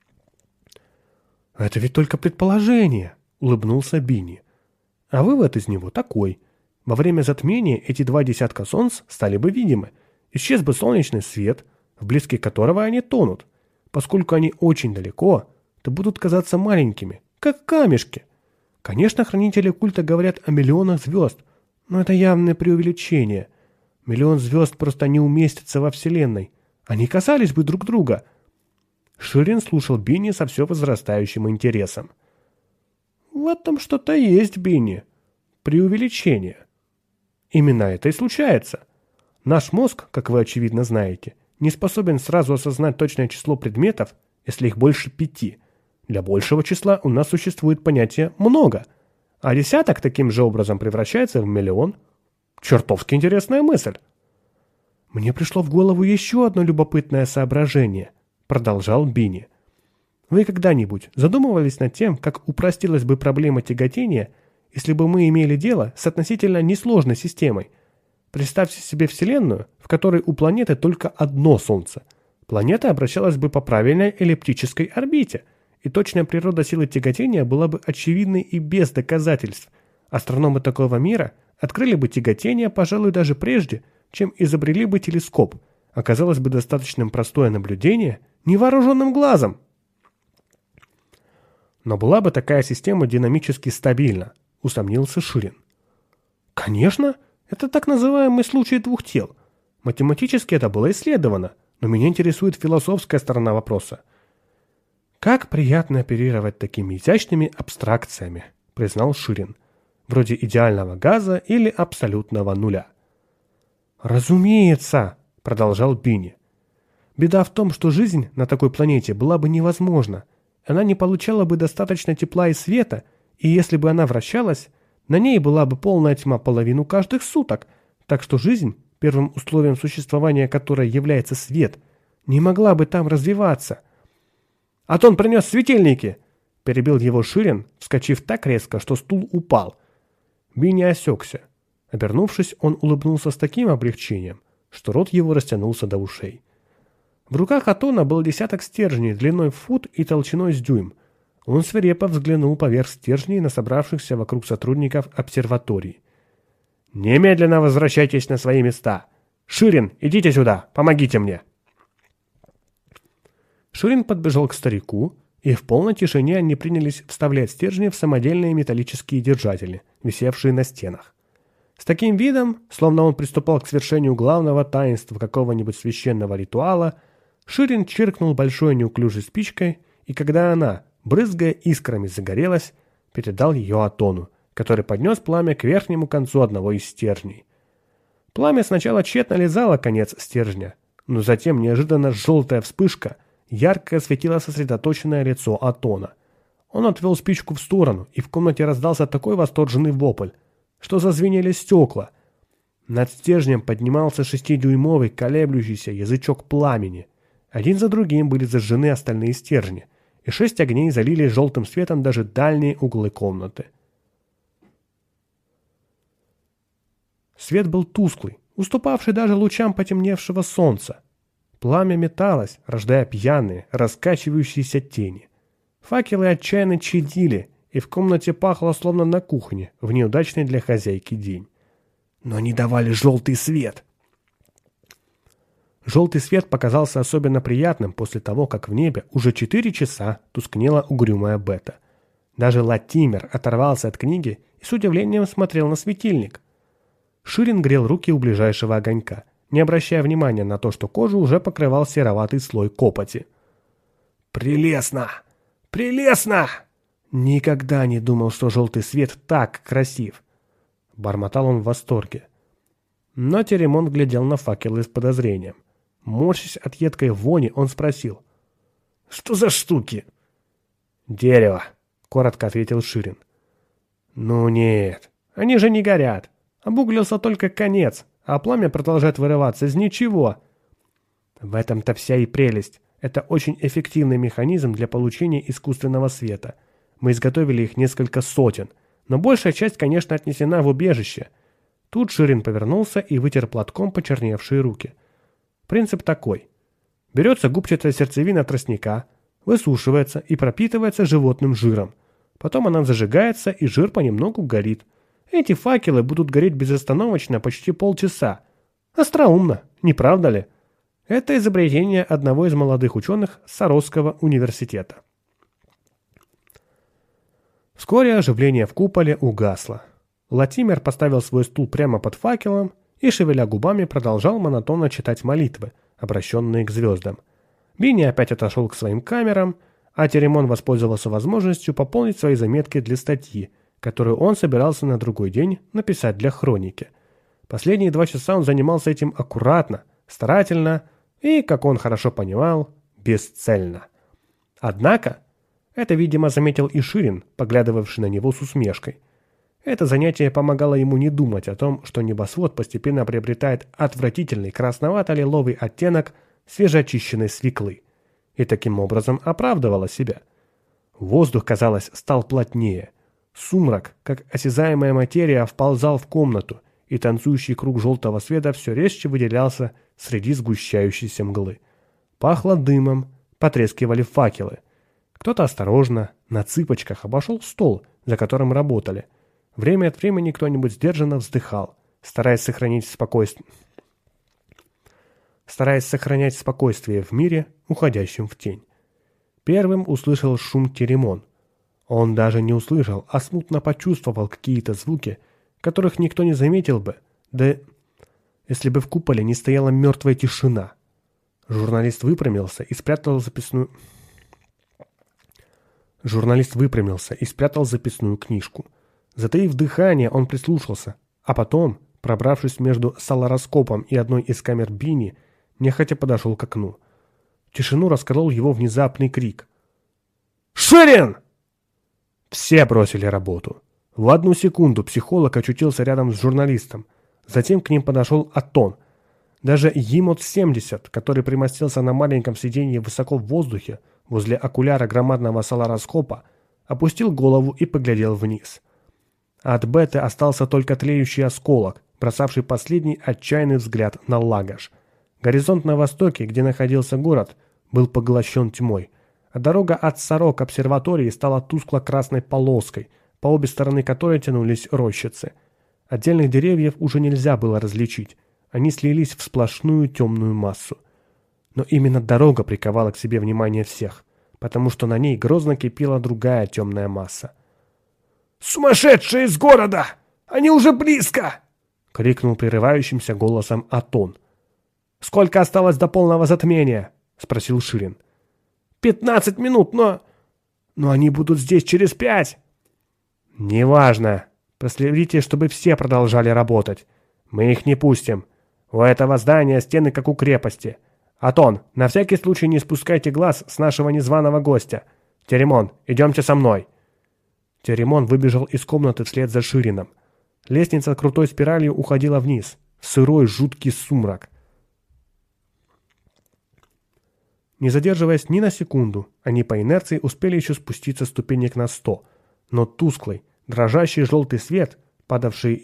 S1: «Это ведь только предположение», — улыбнулся Бинни. «А вывод из него такой. Во время затмения эти 2 десятка солнц стали бы видимы. Исчез бы солнечный свет, в блеске которого они тонут. Поскольку они очень далеко, то будут казаться маленькими, как камешки. Конечно, хранители культа говорят о миллионах звезд, но это явное преувеличение. 1 миллион звезд просто не уместятся во Вселенной. Они касались бы друг друга». Ширин слушал Бинни со все возрастающим интересом. «В этом что-то есть, Бинни. Преувеличение. Именно это и случается. Наш мозг, как вы очевидно знаете, не способен сразу осознать точное число предметов, если их больше 5. Для большего числа у нас существует понятие «много», а десяток таким же образом превращается в 1 миллион. Чертовски интересная мысль». «Мне пришло в голову еще одно любопытное соображение», — продолжал Бинни. «Вы когда-нибудь задумывались над тем, как упростилась бы проблема тяготения, если бы мы имели дело с относительно несложной системой? Представьте себе Вселенную, в которой у планеты только одно Солнце. Планета обращалась бы по правильной эллиптической орбите, и точная природа силы тяготения была бы очевидной и без доказательств. Астрономы такого мира открыли бы тяготение, пожалуй, даже прежде, чем изобрели бы телескоп. Оказалось бы достаточным простое наблюдение невооруженным глазом». «Но была бы такая система динамически стабильна», — усомнился Ширин. «Конечно, это так называемый случай 2 тел. Математически это было исследовано, но меня интересует философская сторона вопроса». «Как приятно оперировать такими изящными абстракциями», — признал Ширин, «вроде идеального газа или абсолютного нуля». «Разумеется», — продолжал Бинни. «Беда в том, что жизнь на такой планете была бы невозможна. Она не получала бы достаточно тепла и света, и если бы она вращалась, на ней была бы полная тьма половину каждых суток, так что жизнь, первым условием существования которой является свет, не могла бы там развиваться». «Атон принес светильники!» — перебил его Ширин, вскочив так резко, что стул упал. Бинни осекся. Обернувшись, он улыбнулся с таким облегчением, что рот его растянулся до ушей. В руках Атона был десяток стержней длиной в фут и толщиной с дюйм. Он свирепо взглянул поверх стержней на собравшихся вокруг сотрудников обсерватории. «Немедленно возвращайтесь на свои места! Ширин, идите сюда, помогите мне!» Ширин подбежал к старику, и в полной тишине они принялись вставлять стержни в самодельные металлические держатели, висевшие на стенах. С таким видом, словно он приступал к свершению главного таинства какого-нибудь священного ритуала, Ширин чиркнул большой неуклюжей спичкой, и когда она, брызгая искрами, загорелась, передал ее Атону, который поднес пламя к верхнему концу одного из стержней. Пламя сначала тщетно лизало конец стержня, но затем неожиданно желтая вспышка ярко осветила сосредоточенное лицо Атона. Он отвел спичку в сторону, и в комнате раздался такой восторженный вопль, что зазвенели стекла. Над стержнем поднимался 6-дюймовый колеблющийся язычок пламени. Один за другим были зажжены остальные стержни, и 6 огней залили желтым светом даже дальние углы комнаты. Свет был тусклый, уступавший даже лучам потемневшего солнца. Пламя металось, рождая пьяные, раскачивающиеся тени. Факелы отчаянно чадили, и в комнате пахло словно на кухне в неудачный для хозяйки день. Но они давали желтый свет. Желтый свет показался особенно приятным после того, как в небе уже 4 часа тускнела угрюмая Бета. Даже Латимер оторвался от книги и с удивлением смотрел на светильник. Ширин грел руки у ближайшего огонька, не обращая внимания на то, что кожу уже покрывал сероватый слой копоти. «Прелестно!» – «Прелестно! Никогда не думал, что желтый свет так красив!» Бормотал он в восторге. Но Теремон глядел на факелы с подозрением. Морщась от едкой вони, он спросил: «Что за штуки?» «Дерево», — коротко ответил Ширин. «Ну нет, они же не горят. Обуглился только конец, а пламя продолжает вырываться из ничего». «В этом-то вся и прелесть. Это очень эффективный механизм для получения искусственного света. Мы изготовили их несколько сотен, но большая часть, конечно, отнесена в убежище». Тут Ширин повернулся и вытер платком почерневшие руки. Принцип такой. Берется губчатая сердцевина тростника, высушивается и пропитывается животным жиром. Потом она зажигается, и жир понемногу горит. Эти факелы будут гореть безостановочно почти полчаса. Остроумно, не правда ли? Это изобретение одного из молодых ученых Саровского университета. Вскоре оживление в куполе угасло. Латимер поставил свой стул прямо под факелом и, шевеля губами, продолжал монотонно читать молитвы, обращенные к звездам. Бинни опять отошел к своим камерам, а Теремон воспользовался возможностью пополнить свои заметки для статьи, которую он собирался на другой день написать для хроники. Последние 2 часа он занимался этим аккуратно, старательно и, как он хорошо понимал, бесцельно. Однако, это, видимо, заметил и Ширин, поглядывавший на него с усмешкой. Это занятие помогало ему не думать о том, что небосвод постепенно приобретает отвратительный красновато-лиловый оттенок свежеочищенной свеклы, и таким образом оправдывало себя. Воздух, казалось, стал плотнее. Сумрак, как осязаемая материя, вползал в комнату, и танцующий круг желтого света все резче выделялся среди сгущающейся мглы. Пахло дымом, потрескивали факелы. Кто-то осторожно, на цыпочках обошел стол, за которым работали. Время от времени кто-нибудь сдержанно вздыхал, стараясь сохранять спокойствие в мире, уходящем в тень. Первым услышал шум Теремон. Он даже не услышал, а смутно почувствовал какие-то звуки, которых никто не заметил бы, да если бы в куполе не стояла мертвая тишина. Журналист выпрямился и спрятал записную книжку. Затаив дыхание, он прислушался, а потом, пробравшись между солароскопом и одной из камер Бинни, нехотя подошел к окну. Тишину расколол его внезапный крик. «Ширин!» Все бросили работу. В 1 секунду психолог очутился рядом с журналистом. Затем к ним подошел Атон. Даже Емот-70, который примостился на маленьком сиденье высоко в воздухе возле окуляра громадного солароскопа, опустил голову и поглядел вниз. От Беты остался только тлеющий осколок, бросавший последний отчаянный взгляд на Лагаш. Горизонт на востоке, где находился город, был поглощен тьмой, а дорога от Саро к обсерватории стала тускло-красной полоской, по обе стороны которой тянулись рощицы. Отдельных деревьев уже нельзя было различить, они слились в сплошную темную массу. Но именно дорога приковала к себе внимание всех, потому что на ней грозно кипела другая темная масса. «Сумасшедшие из города! Они уже близко!» — крикнул прерывающимся голосом Атон. «Сколько осталось до полного затмения?» — спросил Ширин. 15 минут, но они будут здесь через 5. Неважно. Проследите, чтобы все продолжали работать. Мы их не пустим. У этого здания стены как у крепости. Атон, на всякий случай не спускайте глаз с нашего незваного гостя. Теремон, идемте со мной. Теремон выбежал из комнаты вслед за Ширином. Лестница крутой спиралью уходила вниз, в сырой жуткий сумрак. Не задерживаясь ни на секунду, они по инерции успели еще спуститься ступенек на 100, но тусклый, дрожащий желтый свет, падавший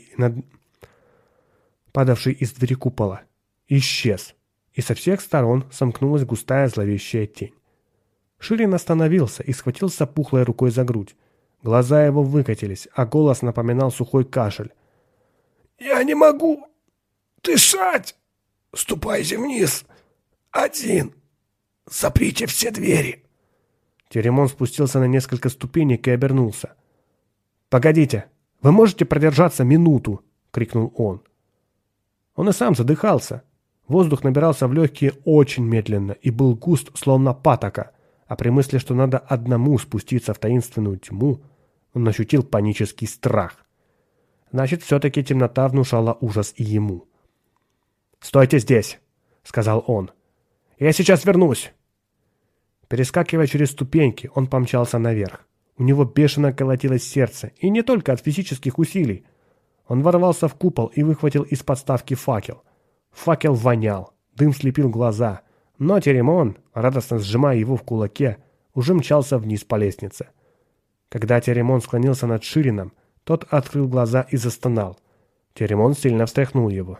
S1: из двери купола, исчез, и со всех сторон сомкнулась густая зловещая тень. Ширин остановился и схватился пухлой рукой за грудь. Глаза его выкатились, а голос напоминал сухой кашель. «Я не могу дышать! Ступайте вниз! Один! Заприте все двери!» Теремон спустился на несколько ступенек и обернулся. «Погодите, вы можете продержаться минуту!» — крикнул он. Он и сам задыхался. Воздух набирался в легкие очень медленно и был густ, словно патока, а при мысли, что надо одному спуститься в таинственную тьму, он ощутил панический страх. Значит, все-таки темнота внушала ужас и ему. «Стойте здесь!» — сказал он. «Я сейчас вернусь!» Перескакивая через ступеньки, он помчался наверх. У него бешено колотилось сердце, и не только от физических усилий. Он ворвался в купол и выхватил из подставки факел. Факел вонял, дым слепил глаза, но Теремон, радостно сжимая его в кулаке, уже мчался вниз по лестнице. Когда Теремон склонился над Ширином, тот открыл глаза и застонал. Теремон сильно встряхнул его.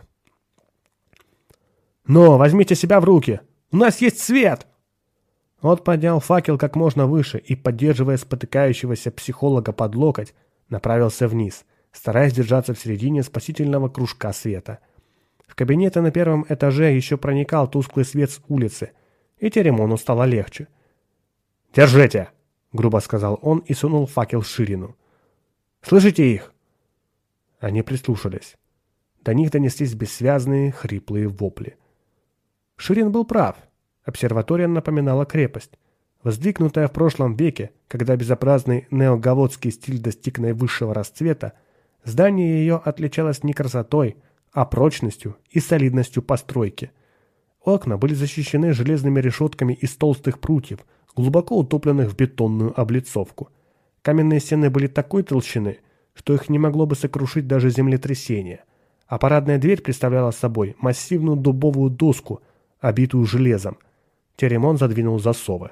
S1: «Но, возьмите себя в руки! У нас есть свет!» Он поднял факел как можно выше и, поддерживая спотыкающегося психолога под локоть, направился вниз, стараясь держаться в середине спасительного кружка света. В кабинеты на первом этаже еще проникал тусклый свет с улицы, и Теремону стало легче. «Держите!» — грубо сказал он и сунул факел Ширину. «Слышите их?» Они прислушались. До них донеслись бессвязные, хриплые вопли. Ширин был прав. Обсерватория напоминала крепость. Воздвигнутая в прошлом веке, когда безобразный неоготский стиль достиг наивысшего расцвета, здание ее отличалось не красотой, а прочностью и солидностью постройки. Окна были защищены железными решетками из толстых прутьев, глубоко утопленных в бетонную облицовку. Каменные стены были такой толщины, что их не могло бы сокрушить даже землетрясение, а парадная дверь представляла собой массивную дубовую доску, обитую железом. Теремон задвинул засовы.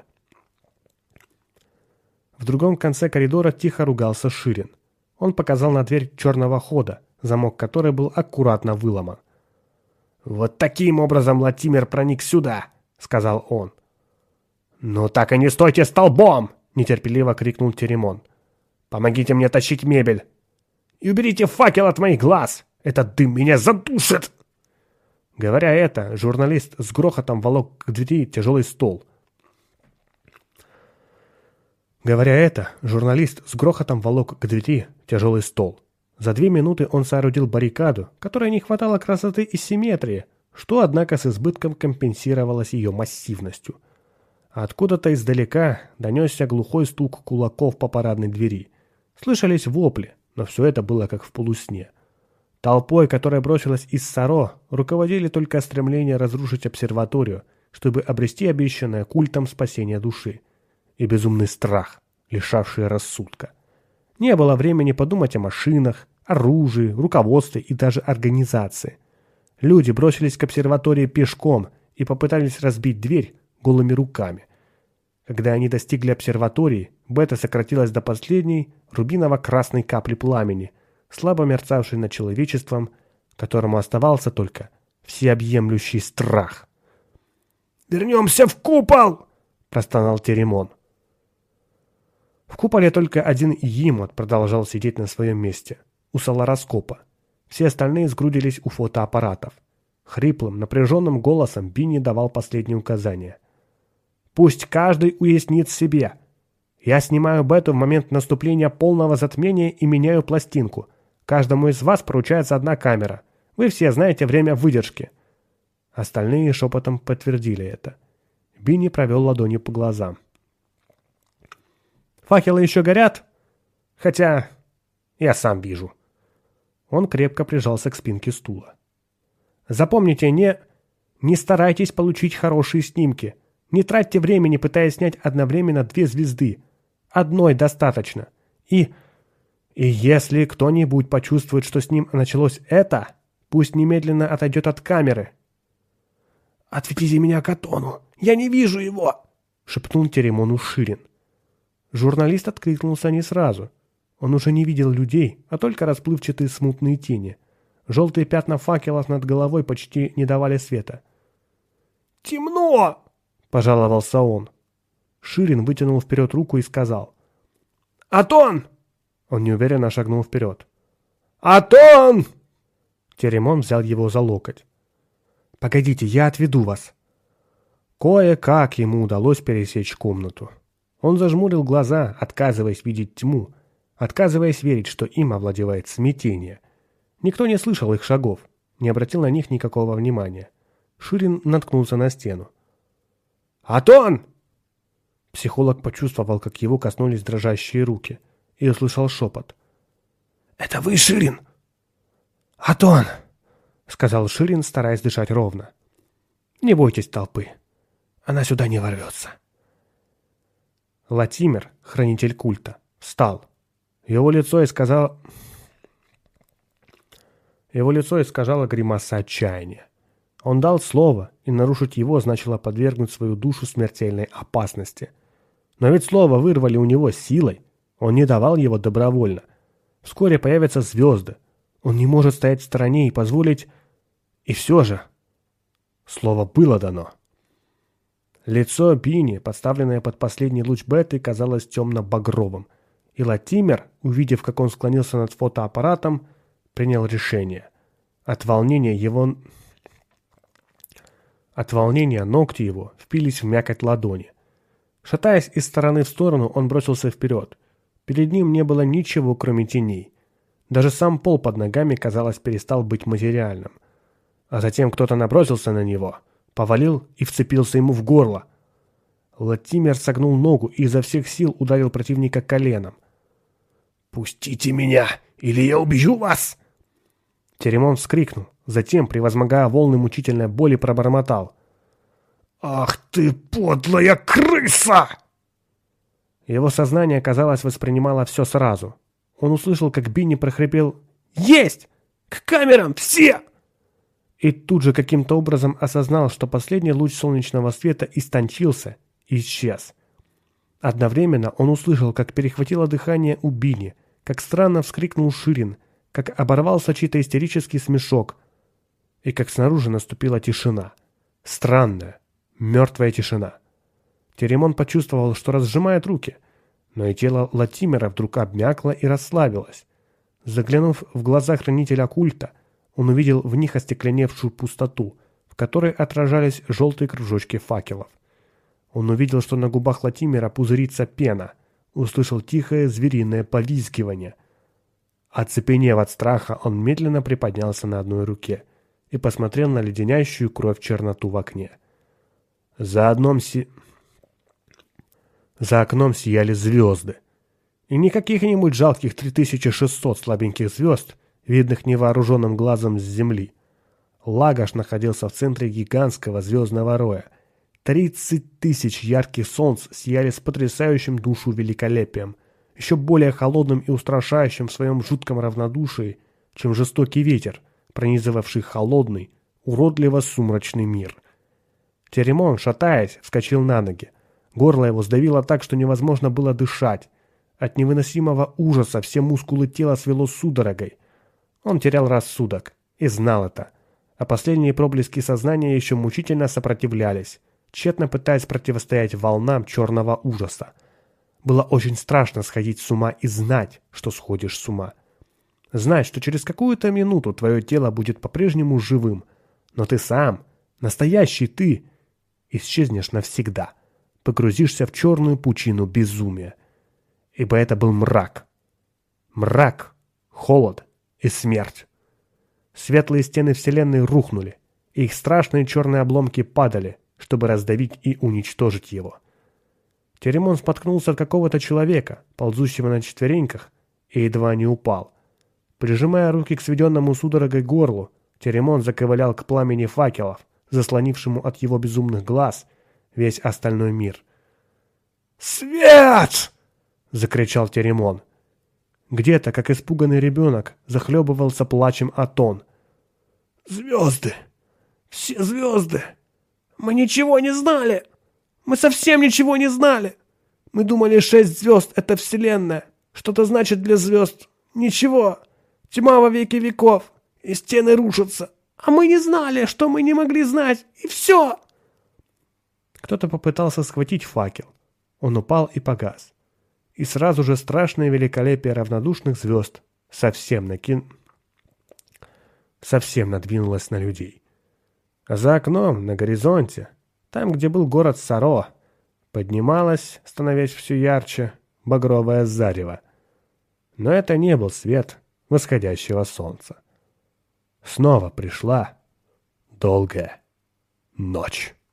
S1: В другом конце коридора тихо ругался Ширин. Он показал на дверь черного хода, замок которой был аккуратно выломан. «Вот таким образом Латимер проник сюда!» — сказал он. «Ну так и не стойте столбом!» — нетерпеливо крикнул Теремон. «Помогите мне тащить мебель! И уберите факел от моих глаз! Этот дым меня задушит!» Говоря это, журналист с грохотом волок к двери тяжелый стол. За 2 минуты он соорудил баррикаду, которой не хватало красоты и симметрии, что, однако, с избытком компенсировалось ее массивностью. Откуда-то издалека донесся глухой стук кулаков по парадной двери. Слышались вопли, но все это было как в полусне. Толпой, которая бросилась из Саро, руководили только стремление разрушить обсерваторию, чтобы обрести обещанное культом спасение души, и безумный страх, лишавший рассудка. Не было времени подумать о машинах, оружии, руководстве и даже организации. Люди бросились к обсерватории пешком и попытались разбить дверь голыми руками. Когда они достигли обсерватории, Бета сократилась до последней рубиново-красной капли пламени, слабо мерцавшей над человечеством, которому оставался только всеобъемлющий страх. «Вернемся в купол!» – простонал Теремон. В куполе только один Йимот продолжал сидеть на своем месте, у солароскопа. Все остальные сгрудились у фотоаппаратов. Хриплым, напряженным голосом Бинни давал последние указания. «Пусть каждый уяснит себе. Я снимаю Бету в момент наступления полного затмения и меняю пластинку. Каждому из вас поручается одна камера. Вы все знаете время выдержки». Остальные шепотом подтвердили это. Бинни провел ладонью по глазам. «Факелы еще горят? Хотя я сам вижу». Он крепко прижался к спинке стула. «Запомните, не старайтесь получить хорошие снимки. Не тратьте времени, пытаясь снять одновременно 2 звезды. Одной достаточно. И если кто-нибудь почувствует, что с ним началось это, пусть немедленно отойдет от камеры». «Отведите меня к Атону, я не вижу его!» — шепнул Теремону Ширин. Журналист откликнулся не сразу. Он уже не видел людей, а только расплывчатые смутные тени. Желтые пятна факелов над головой почти не давали света. «Темно!» — пожаловался он. Ширин вытянул вперед руку и сказал. «Атон!» Он неуверенно шагнул вперед. «Атон!» Теремон взял его за локоть. «Погодите, я отведу вас». Кое-как ему удалось пересечь комнату. Он зажмурил глаза, отказываясь видеть тьму, отказываясь верить, что им овладевает смятение. Никто не слышал их шагов, не обратил на них никакого внимания. Ширин наткнулся на стену. «Атон!» Психолог почувствовал, как его коснулись дрожащие руки, и услышал шепот. «Это вы, Ширин?» «Атон!» — сказал Ширин, стараясь дышать ровно. «Не бойтесь толпы. Она сюда не ворвется». Латимер, хранитель культа, встал. Его лицо искажало гримаса отчаяния. Он дал слово, и нарушить его значило подвергнуть свою душу смертельной опасности. Но ведь слово вырвали у него силой. Он не давал его добровольно. Вскоре появятся звезды. Он не может стоять в стороне и позволить... И все же... Слово было дано. Лицо Бини, подставленное под последний луч беты, казалось темно-багровым. И Латимер, увидев, как он склонился над фотоаппаратом, принял решение. От волнения ногти его впились в мякоть ладони. Шатаясь из стороны в сторону, он бросился вперед. Перед ним не было ничего, кроме теней. Даже сам пол под ногами, казалось, перестал быть материальным. А затем кто-то набросился на него, повалил и вцепился ему в горло. Латимер согнул ногу и изо всех сил ударил противника коленом. «Пустите меня, или я убью вас!» Теремон вскрикнул, затем, превозмогая волны мучительной боли, пробормотал. «Ах ты, подлая крыса!» Его сознание, казалось, воспринимало все сразу. Он услышал, как Бинни прохрипел «Есть! К камерам! Все!» И тут же каким-то образом осознал, что последний луч солнечного света истончился и исчез. Одновременно он услышал, как перехватило дыхание у Бинни, как странно вскрикнул Ширин, как оборвался чей-то истерический смешок, и как снаружи наступила тишина. Странная, мертвая тишина. Теремон почувствовал, что разжимает руки, но и тело Латимера вдруг обмякло и расслабилось. Заглянув в глаза хранителя культа, он увидел в них остекленевшую пустоту, в которой отражались желтые кружочки факелов. Он увидел, что на губах Латимера пузырится пена, услышал тихое звериное повизгивание. Оцепенев от страха, он медленно приподнялся на одной руке и посмотрел на леденящую кровь черноту в окне. За окном сияли звезды. И не каких-нибудь жалких 3600 слабеньких звезд, видных невооруженным глазом с земли. Лагош находился в центре гигантского звездного роя. 30 тысяч ярких солнц сияли с потрясающим душу великолепием, еще более холодным и устрашающим в своем жутком равнодушии, чем жестокий ветер, пронизывавший холодный, уродливо-сумрачный мир. Теремон, шатаясь, вскочил на ноги. Горло его сдавило так, что невозможно было дышать. От невыносимого ужаса все мускулы тела свело судорогой. Он терял рассудок и знал это. А последние проблески сознания еще мучительно сопротивлялись, тщетно пытаясь противостоять волнам черного ужаса. Было очень страшно сходить с ума и знать, что сходишь с ума. Знать, что через какую-то минуту твое тело будет по-прежнему живым, но ты сам, настоящий ты, исчезнешь навсегда, погрузишься в черную пучину безумия. Ибо это был мрак. Мрак, холод и смерть. Светлые стены Вселенной рухнули, и их страшные черные обломки падали, чтобы раздавить и уничтожить его. Теремон споткнулся от какого-то человека, ползущего на четвереньках, и едва не упал. Прижимая руки к сведенному судорогой горлу, Теремон заковылял к пламени факелов, заслонившему от его безумных глаз весь остальной мир. «Свет!» — закричал Теремон. Где-то, как испуганный ребенок, захлебывался плачем Атон. «Звезды! Все звезды! Мы ничего не знали! Мы совсем ничего не знали! Мы думали, 6 звезд — это Вселенная. Что-то значит для звезд. Ничего. Тьма во веки веков, и стены рушатся. А мы не знали, что мы не могли знать, и все!» Кто-то попытался схватить факел. Он упал и погас. И сразу же страшное великолепие равнодушных звезд совсем надвинулось на людей. А за окном, на горизонте, там, где был город Саро, поднималось, становясь все ярче, багровое зарево. Но это не был свет восходящего солнца. Снова пришла долгая ночь.